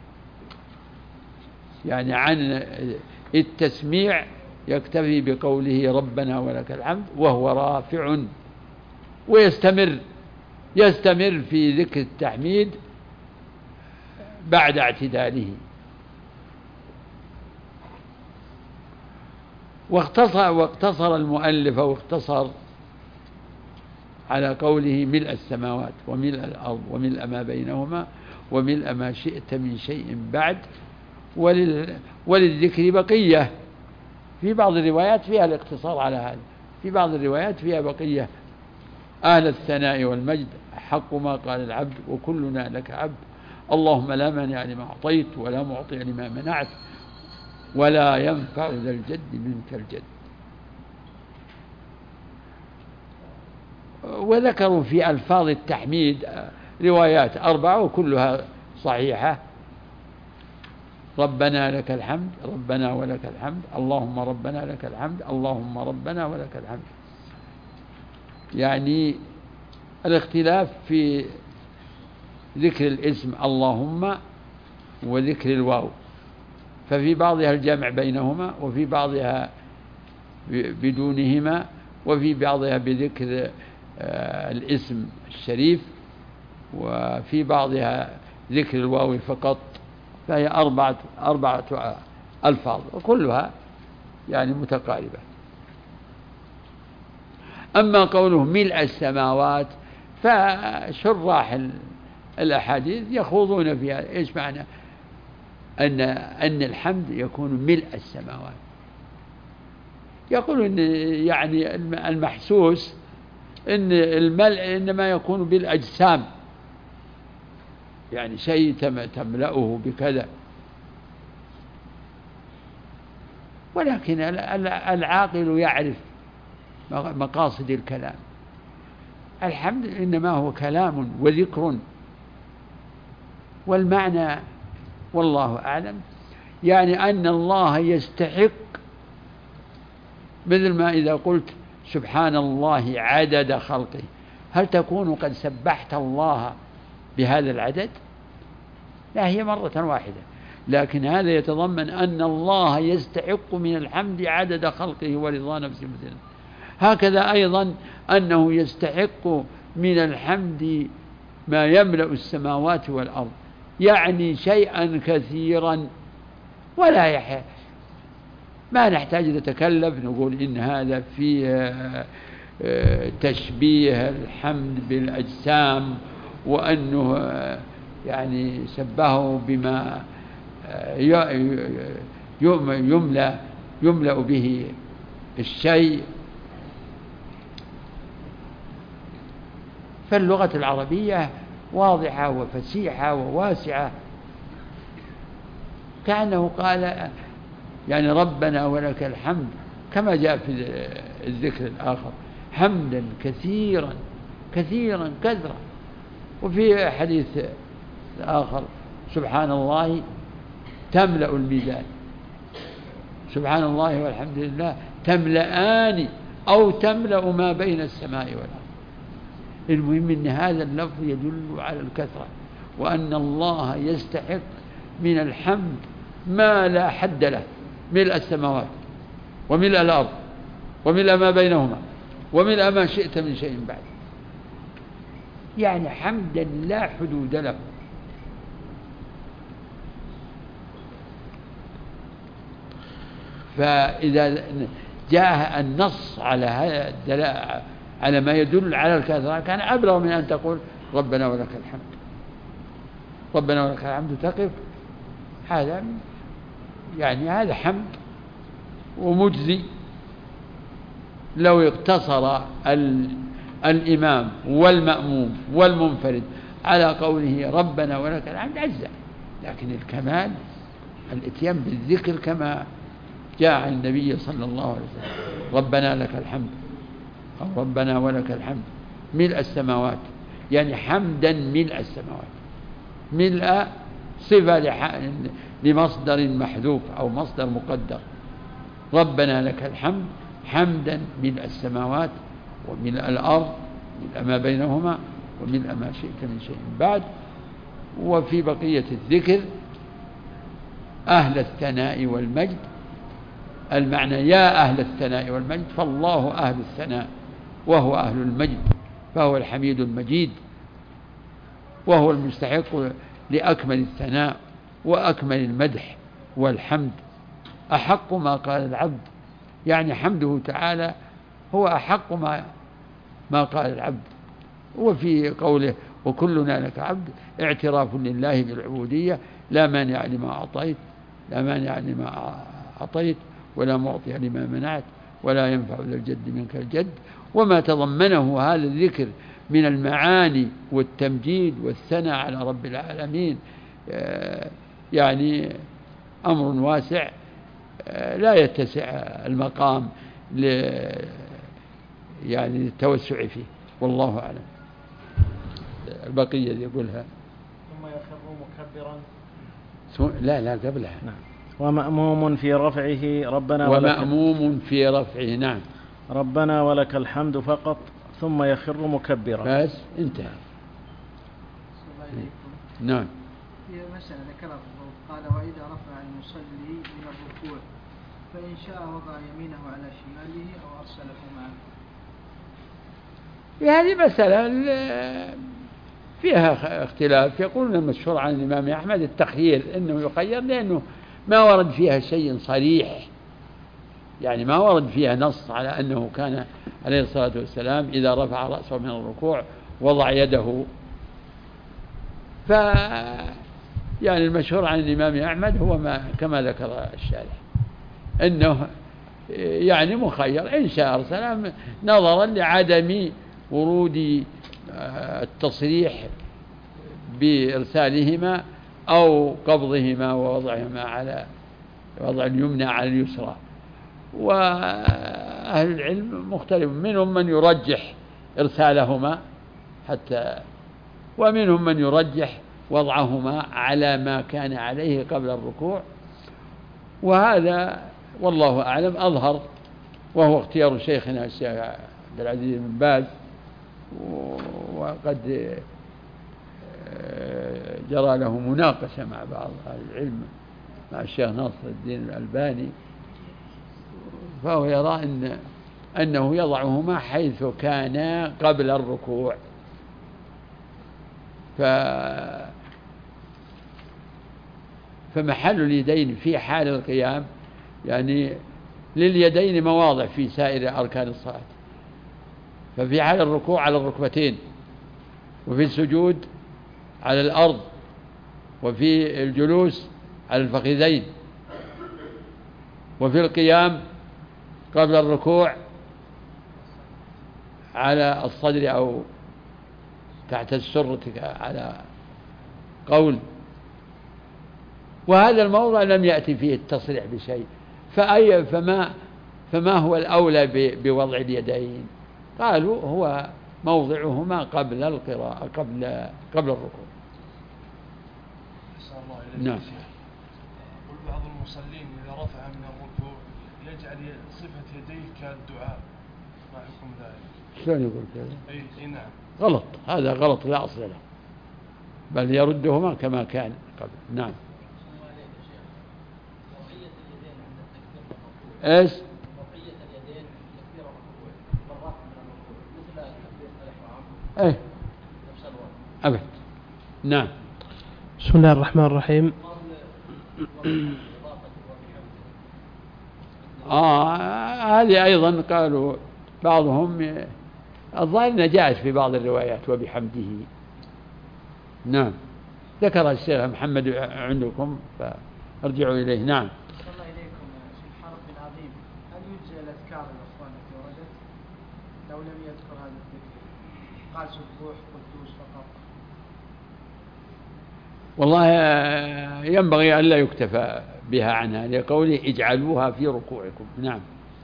يعني عن التسميع يكتفي بقوله ربنا ولك الحمد وهو رافع، ويستمر يستمر في ذكر التحميد بعد اعتداله. واختصر, واقتصر المؤلف واختصر على قوله ملء السماوات وملء الأرض وملء ما بينهما وملء ما شئت من شيء بعد. ولل وللذكر بقية، في بعض الروايات فيها الاقتصار على هذا، في بعض الروايات فيها بقية. أهل الثناء والمجد حق ما قال العبد وكلنا لك عبد، اللهم لا مانع لما أعطيت ولا معطي لما منعت ولا ينفع ذا الجد منك الجد. وذكروا في ألفاظ التحميد روايات أربعة وكلها صحيحة. ربنا لك الحمد، ربنا ولك الحمد، اللهم ربنا لك الحمد، اللهم ربنا ولك الحمد. يعني الاختلاف في ذكر الاسم اللهم وذكر الواو، ففي بعضها الجمع بينهما وفي بعضها بدونهما وفي بعضها بذكر الاسم الشريف وفي بعضها ذكر الواو فقط. فهي أربعة, أربعة ألفاظ وكلها يعني متقاربة. أما قوله ملء السماوات فشراح الأحاديث يخوضون فيها إيش معنى أن أن الحمد يكون ملء السماوات. يقول إن يعني المحسوس إن الملء إنما يكون بالأجسام، يعني شيء تملأه بكذا، ولكن العاقل يعرف مقاصد الكلام. الحمد إنما هو كلام وذكر، والمعنى والله أعلم يعني أن الله يستحق، مثل ما إذا قلت سبحان الله عدد خلقه، هل تكون قد سبحت الله بهذا العدد؟ لا، هي مرة واحدة، لكن هذا يتضمن أن الله يستحق من الحمد عدد خلقه ورضا نفسه مثلا. هكذا أيضا أنه يستحق من الحمد ما يملأ السماوات والأرض، يعني شيئا كثيرا ولا يحيى. ما نحتاج نتكلف نقول إن هذا فيه تشبيه الحمد بالأجسام، وأنه يعني سبه بما يملأ يملأ به الشيء. فاللغة العربية واضحة وفسيحة وواسعة، كأنه قال يعني ربنا ولك الحمد، كما جاء في الذكر الآخر حمدا كثيرا كثيرا كثرا. وفي حديث آخر سبحان الله تملأ الميزان، سبحان الله والحمد لله تملأان أو تملأ ما بين السماء والأرض. المهم أن هذا اللفظ يدل على الكثرة، وأن الله يستحق من الحمد ما لا حد له، ملء السماوات وملء الأرض وملء ما بينهما وملء ما شئت من شيء بعد، يعني حمدا لا حدود له. فإذا جاء النص على هذا على ما يدل على الكثرة كان أبلغ من أن تقول ربنا ولك الحمد. ربنا ولك الحمد تقف، هذا يعني هذا حمد ومجزي. لو اقتصر الإمام والمأموم والمنفرد على قوله ربنا ولك الحمد أجزاء، لكن الكمال الاتيان بالذكر كما جاء عن النبي صلى الله عليه وسلم ربنا لك الحمد أو ربنا ولك الحمد ملء السماوات، يعني حمدا ملء السماوات. ملء صفة لمصدر محذوف أو مصدر مقدر. ربنا لك الحمد حمدا ملء السماوات وملء الأرض ملء ما بينهما وملء ما شئت من شيء بعد. وفي بقية الذكر أهل الثناء والمجد، المعنى يا أهل الثناء والمجد، فالله أهل الثناء وهو أهل المجد، فهو الحميد المجيد، وهو المستحق لأكمل الثناء وأكمل المدح والحمد. أحق ما قال العبد، يعني حمده تعالى هو أحق ما ما قال العبد. وفي قوله وكلنا لك عبد اعتراف لله بالعبودية، لا مانع لما أعطيت لا مانع لما أعطيت ولا معطي لما منعت ولا ينفع ذا الجد منك الجد. وما تضمنه هذا الذكر من المعاني والتمجيد والثناء على رب العالمين يعني أمر واسع لا يتسع المقام ل يعني التوسع فيه، والله أعلم. البقية يقولها ثم يخر مكبرا. لا لا قبلها. نعم. ومأموم في رفعه ربنا ومأموم في رفعه. نعم. ربنا ولك الحمد فقط ثم يخر مكبرا. بس انتهى. نعم. في مسألة ذكرها قال وإذا رفع المصلي من الركوع فإن شاء وضع يمينه على شماله أو أرسله معه. هذه مسألة فيها اختلاف. يقولون المشهور عن الإمام أحمد التخيير، إنه يخير لأنه ما ورد فيها شيء صريح، يعني ما ورد فيها نص على أنه كان عليه الصلاة والسلام إذا رفع رأسه من الركوع وضع يده. ف يعني المشهور عن الإمام أحمد هو ما كما ذكر الشارح، أنه يعني مخير إن شاء أرسل نظرا لعدم ورود التصريح بإرسالهما أو قبضهما ووضعهما على وضع اليمنى على اليسرى. وأهل العلم مختلف، منهم من يرجح إرسالهما حتى، ومنهم من يرجح وضعهما على ما كان عليه قبل الركوع، وهذا والله أعلم أظهر، وهو اختيار شيخنا الشيخ عبد العزيز بن باز، وقد جرى له مناقشة مع بعض أهل العلم مع الشيخ ناصر الدين الألباني، فهو يرى إن أنه يضعهما حيث كانا قبل الركوع. ف فمحل اليدين في حال القيام يعني لليدين مواضع في سائر أركان الصلاة، ففي حال الركوع على الركبتين، وفي السجود على الأرض، وفي الجلوس على الفخذين، وفي القيام قبل الركوع على الصدر أو تحت السرة على قول. وهذا الموضع لم يأتي فيه التصريح بشيء، فأي فما فما هو الأولى بوضع اليدين؟ قالوا هو موضعهما قبل القراءة قبل قبل الركوع. نعم. يقول بعض المصلين إذا رفع من الركوع يجعل صفة يديه كالدعاء، ما حكم ذلك؟ شلون يقول كذا؟ أي أي نعم. غلط، هذا غلط لا أصل له، بل يردهما كما كان قبل. نعم. ايش؟ رفعية اليدين تكبير الركوع مرات من الركوع مثل تكبير الإحرام. ايه نفس الوقت. أبد. نعم. بسم الله الرحمن الرحيم. آه هذه أيضا قالوا بعضهم الظاهر أنها جاءت في بعض الروايات وبحمده. نعم، ذكر الشيخ محمد عندكم فارجعوا إليه. نعم. الله إليكم سبحان ربي العظيم، هل يجزي الأذكار الأخوان التي وردت لو لم يذكر هذا الذكر؟ قال سبوح قدوس فقط. والله ينبغي أن لا يكتفى بها عنها لقوله اجعلوها في ركوعكم. نعم.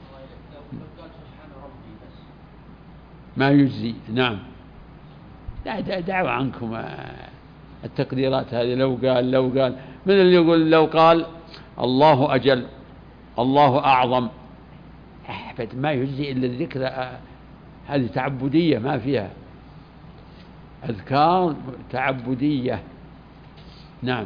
ما يجزي. نعم. لا دعوا عنكم التقديرات هذه، لو قال لو قال من اللي يقول لو قال الله أجل الله أعظم، أحفد ما يجزي إلا الذكر، هذه تعبدية ما فيها، أذكار تعبدية. نعم.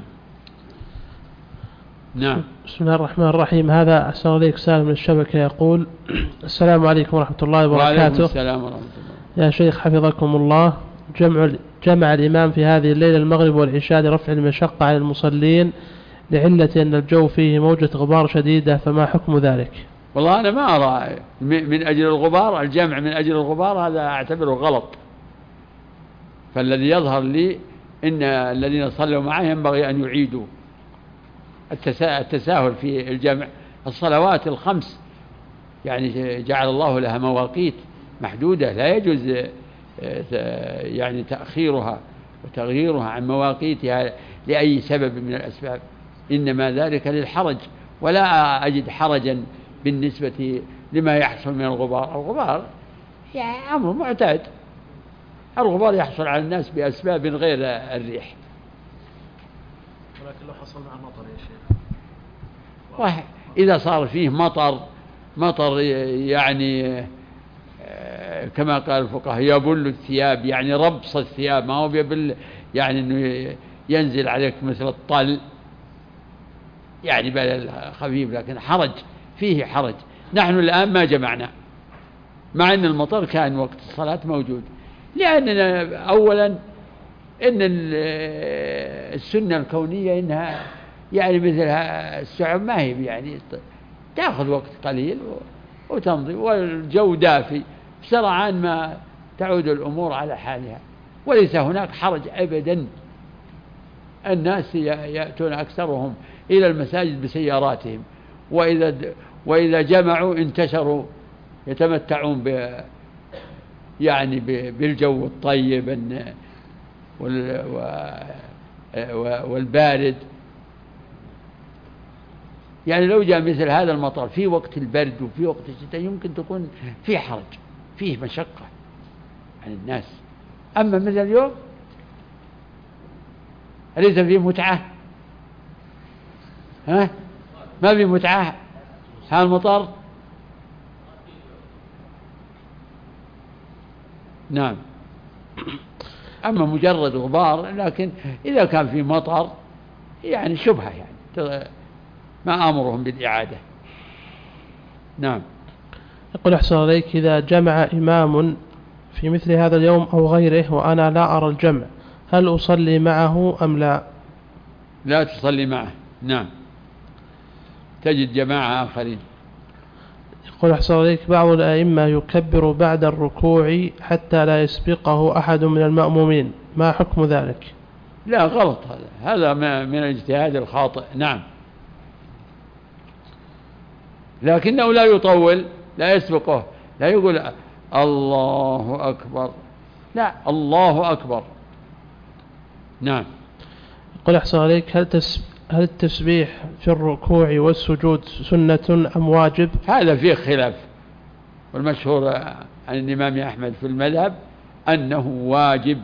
نعم. بسم الله الرحمن الرحيم. هذا أحسن عليك سالم من الشبكة يقول: السلام عليكم ورحمة الله وبركاته. وعليكم السلام ورحمة الله. يا شيخ حفظكم الله، جمع جمع الإمام في هذه الليلة المغرب والعشاء لرفع المشقة على المصلين لعلة أن الجو فيه موجة غبار شديدة، فما حكم ذلك؟ والله أنا ما أرى من أجل الغبار، الجمع من أجل الغبار هذا أعتبره غلط، فالذي يظهر لي إن الذين صلوا معه ينبغي أن يعيدوا التساهل في الجمع. الصلوات الخمس يعني جعل الله لها مواقيت محدودة، لا يجوز يعني تأخيرها وتغييرها عن مواقيتها لأي سبب من الأسباب، إنما ذلك للحرج، ولا أجد حرجا بالنسبة لما يحصل من الغبار. الغبار يعني أمر معتاد، الغبار يحصل على الناس بأسباب غير الريح. ولكن لو حصل مع المطر يا شيخ، إذا صار فيه مطر مطر يعني كما قال الفقهاء يبل الثياب، يعني ربص الثياب، ما هو يبل يعني أنه ينزل عليك مثل الطل، يعني بل خفيف، لكن حرج فيه حرج. نحن الآن ما جمعنا مع أن المطر كان وقت الصلاة موجود، لأننا أولا إن السنة الكونية إنها يعني مثل السحب ما هي يعني تأخذ وقت قليل وتمضي، والجو دافي بسرعان ما تعود الأمور على حالها، وليس هناك حرج أبدا. الناس يأتون أكثرهم إلى المساجد بسياراتهم، وإذا وإذا جمعوا انتشروا يتمتعون ب يعني بالجو الطيب والبارد. يعني لو جاء مثل هذا المطر في وقت البرد وفي وقت الشتاء يمكن تكون في حرج، فيه مشقة عن الناس. أما مثل اليوم أليس فيه متعة؟ ها؟ ما فيه متعة هذا المطر؟ نعم. أما مجرد غبار، لكن إذا كان في مطر يعني شبهة، يعني ما أمرهم بالإعادة. نعم. يقول أحسن عليك، إذا جمع إمام في مثل هذا اليوم أو غيره وأنا لا أرى الجمع، هل أصلي معه أم لا؟ لا تصلي معه. نعم، تجد جماعة آخرين. يقول أحسن عليك، بعض الأئمة يكبر بعد الركوع حتى لا يسبقه أحد من المأمومين، ما حكم ذلك؟ لا، غلط هذا، هذا من الاجتهاد الخاطئ. نعم، لكنه لا يطول، لا يسبقه، لا يقول الله أكبر، لا، الله أكبر. نعم. يقول أحسن عليك، هل تس هل التسبيح في الركوع والسجود سنة أم واجب؟ هذا فيه خلاف، والمشهور عن الإمام أحمد في المذهب أنه واجب،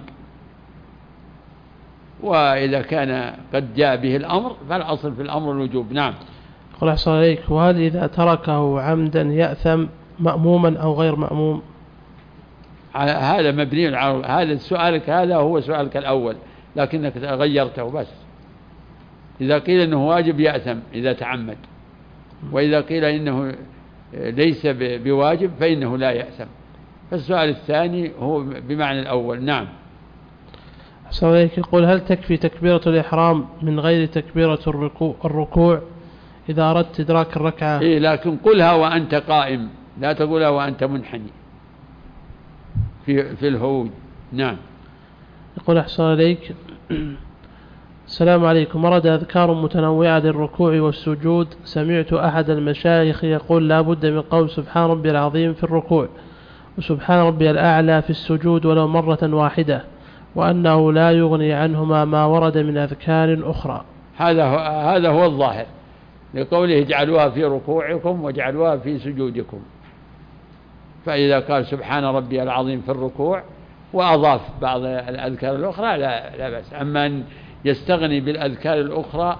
وإذا كان قد جاء به الأمر فالأصل في الأمر الوجوب. نعم. يقول أحسن عليك، وهل إذا تركه عمدا يأثم مأموما أو غير مأموم؟ هذا مبني على هذا سؤالك، هذا هو سؤالك الأول لكنك غيرته بس. إذا قيل إنه واجب يأثم إذا تعمد، وإذا قيل إنه ليس بواجب فإنه لا يأثم. فالسؤال الثاني هو بمعنى الأول. نعم. أحسن عليك، يقول هل تكفي تكبيرة الإحرام من غير تكبيرة الركوع, الركوع إذا أردت إدراك الركعة؟ إيه، لكن قلها وأنت قائم، لا تقولها وأنت منحني في في الهوج. نعم. يقول أحسن عليك، السلام عليكم، ورد أذكار متنوعة للركوع والسجود، سمعت أحد المشايخ يقول لا بد من قول سبحان ربي العظيم في الركوع وسبحان ربي الأعلى في السجود ولو مرة واحدة، وأنه لا يغني عنهما ما ورد من أذكار أخرى. هذا هو هذا هو الظاهر لقوله اجعلوها في ركوعكم واجعلوها في سجودكم. فإذا قال سبحان ربي العظيم في الركوع وأضاف بعض الأذكار الأخرى لا لا بأس. أما أن يستغني بالأذكار الأخرى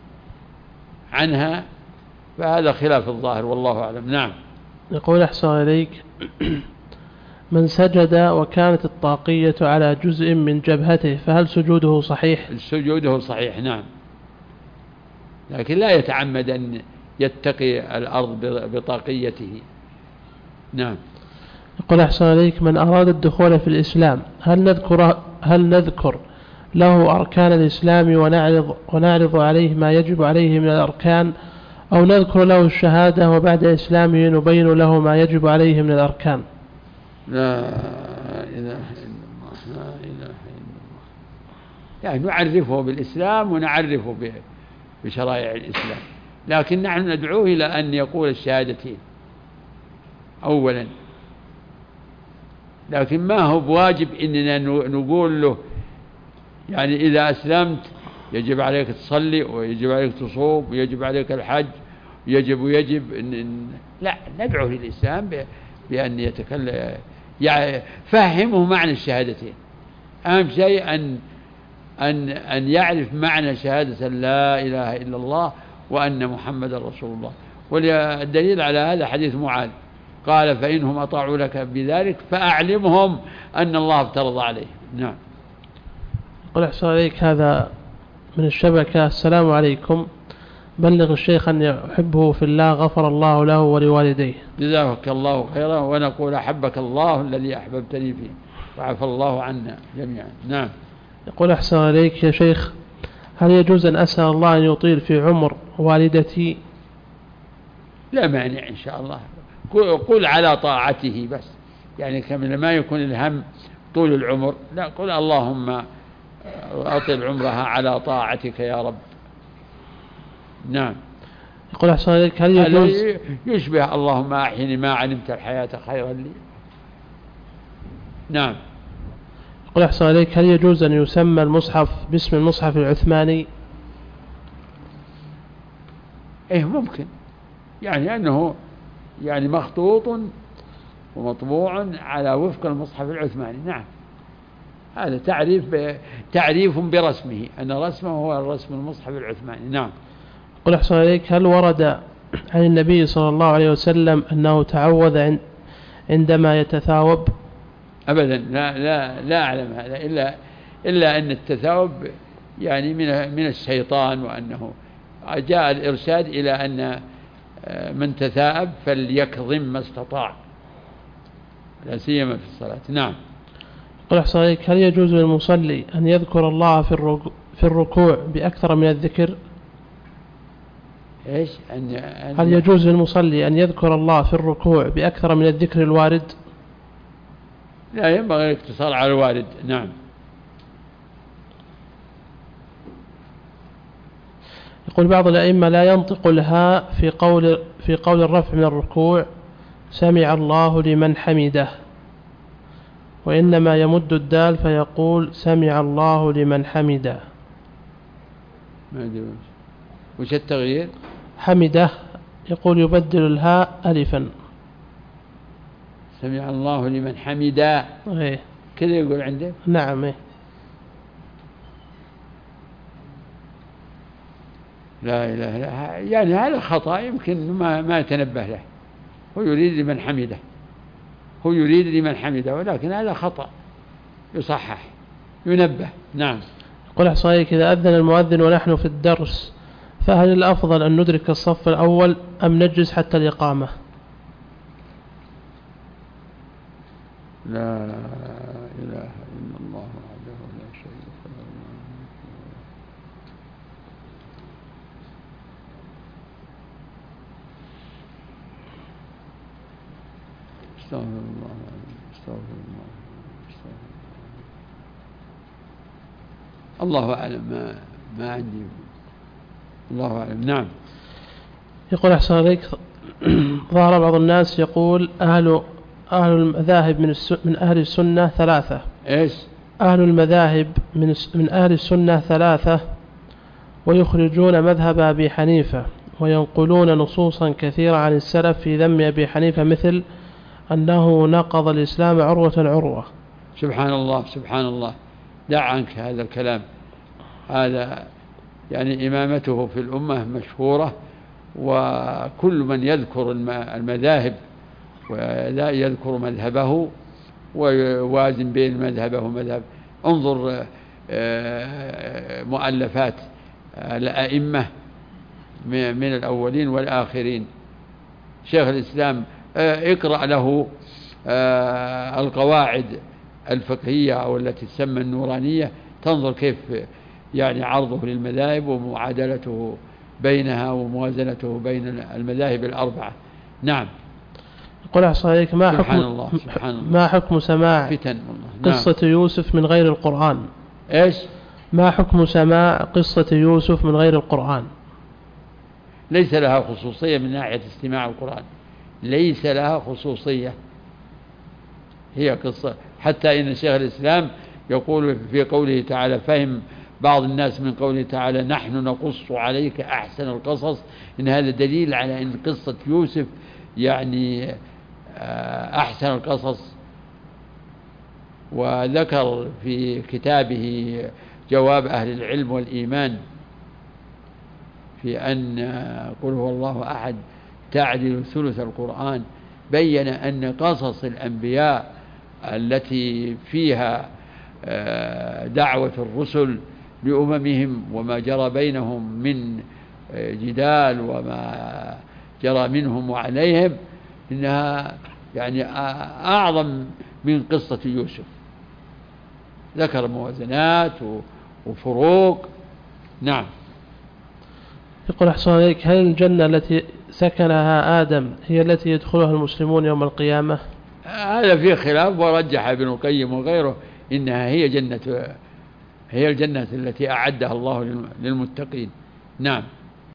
عنها فهذا خلاف الظاهر والله أعلم. نعم. يقول أحسن إليك، من سجد وكانت الطاقية على جزء من جبهته فهل سجوده صحيح؟ سجوده صحيح. نعم، لكن لا يتعمد أن يتقي الأرض بطاقيته. نعم. يقول أحسن إليك، من أراد الدخول في الإسلام هل نذكر هل نذكر له أركان الإسلام ونعرض ونعرض عليه ما يجب عليه من الأركان، أو نذكر له الشهادة وبعد إسلامه نبين له ما يجب عليه من الأركان؟ لا إله إلا الله، لا إله إلا الله. يعني نعرفه بالإسلام ونعرفه بشرائع الإسلام، لكن نحن ندعوه إلى أن يقول الشهادتين أولا، لكن ما هو بواجب إننا نقول له يعني إذا أسلمت يجب عليك تصلي ويجب عليك تصوم ويجب عليك الحج ويجب ويجب إن لا، ندعوه للإسلام بأن يتكلم، يعني فهمه معنى الشهادتين. أهم شيء أن أن أن يعرف معنى شهادة لا إله إلا الله وأن محمد رسول الله. والدليل على هذا حديث معاذ قال فإنهم أطاعوا لك بذلك فأعلمهم أن الله افترض عليهم. نعم. قل أحسن عليك، هذا من الشبكة. السلام عليكم، بلغ الشيخ أن يحبه في الله، غفر الله له ولوالديه. جزاك الله خيرا، ونقول أحبك الله الذي أحببتني فيه وعفى الله عنا جميعا. نعم. يقول أحسن عليك يا شيخ، هل يجوز أن أسأل الله أن يطيل في عمر والدتي؟ لا مانع إن شاء الله، قل على طاعته بس، يعني كما ما يكون الهم طول العمر، لا، قل اللهم أطل عمرها على طاعتك يا رب. نعم. يقول أحسن عليك، هل يجوز يشبه اللهم أحيني ما علمت الحياة خيرا لي. نعم. يقول أحسن عليك، هل يجوز أن يسمى المصحف باسم المصحف العثماني؟ إيه ممكن، يعني أنه يعني مخطوط ومطبوع على وفق المصحف العثماني. نعم، هذا تعريف تعريف برسمه، أن رسمه هو الرسم المصحف العثماني. نعم. قل أحسن عليك، هل ورد عن النبي صلى الله عليه وسلم أنه تعوذ عندما يتثاوب؟ أبدا، لا لا لا أعلم هذا، إلا إلا أن التثاوب يعني من من الشيطان، وأنه جاء الإرشاد إلى أن من تثاءب فليكظم ما استطاع، لا سيما في الصلاة. نعم. قل أحسن عليك، هل يجوز للمصلي أن يذكر الله في الركوع بأكثر من الذكر؟ إيش؟ أن أن هل يجوز للمصلي أن يذكر الله في الركوع بأكثر من الذكر الوارد؟ لا، ينبغي الاقتصار على الوارد. نعم. يقول بعض الأئمة لا ينطق الهاء في قول في قول الرفع من الركوع سمع الله لمن حمده، وإنما يمد الدال فيقول سمع الله لمن حمده. ما أدري وش التغيير. حمده يقول يبدل الهاء ألفا. سمع الله لمن حمده. إيه كذا يقول عندك. نعم. إيه. لا إله إلا، يعني هذا خطأ يمكن ما ما يتنبه له. هو يريد لمن حمده، هو يريد لمن حمده، ولكن هذا خطأ يصحح ينبه. نعم. قل أحسن عليك، إذا أذن المؤذن ونحن في الدرس فهل الأفضل أن ندرك الصف الأول أم نجلس حتى الإقامة؟ لا إله إلا الله وحده لا شريك له. استغفر الله استغفر الله استغفر الله. الله أعلم، ما ما عندي. الله أعلم. نعم. يقول أحسن عليك، ظهر بعض الناس يقول أهل أهل المذاهب من من أهل السنة ثلاثة. إيش؟ أهل المذاهب من من أهل السنة ثلاثة، ويخرجون مذهب أبي حنيفة، وينقلون نصوصا كثيرة عن السلف في ذم أبي حنيفة، مثل أنه نقض الإسلام عروة عروة. سبحان الله سبحان الله، دع عنك هذا الكلام. هذا يعني إمامته في الأمة مشهورة، وكل من يذكر المذاهب ولا يذكر مذهبه ويوازن بين مذهبه ومذهب. انظر مؤلفات الأئمة من الأولين والآخرين. شيخ الإسلام اقرأ له القواعد الفقهية أو التي تسمى النورانية، تنظر كيف يعني عرضه للمذاهب ومعادلته بينها وموازنته بين المذاهب الأربعة. نعم. يقول أحسن عليك، ما حكم سبحان الله سبحان الله. ما حكم سماع فتن والله. قصة نعم. يوسف من غير القرآن؟ إيش؟ ما حكم سماع قصة يوسف من غير القرآن؟ ليس لها خصوصية من ناحية استماع القرآن، ليس لها خصوصية، هي قصة. حتى إن شيخ الإسلام يقول في قوله تعالى، فهم بعض الناس من قوله تعالى نحن نقص عليك أحسن القصص، إن هذا دليل على أن قصة يوسف يعني أحسن القصص. وذكر في كتابه جواب أهل العلم والإيمان في أن قل هو الله أحد تعدل ثلث القرآن، بين أن قصص الأنبياء التي فيها دعوة الرسل لأممهم وما جرى بينهم من جدال وما جرى منهم وعليهم، إنها يعني أعظم من قصة يوسف. ذكر موازنات وفروق. نعم. يقول أحسن عليك، هل الجنة التي سكنها آدم هي التي يدخلها المسلمون يوم القيامة؟ هذا فيه خلاف، ورجح ابن القيم وغيره إنها هي جنة، هي الجنة التي أعدها الله للمتقين. نعم.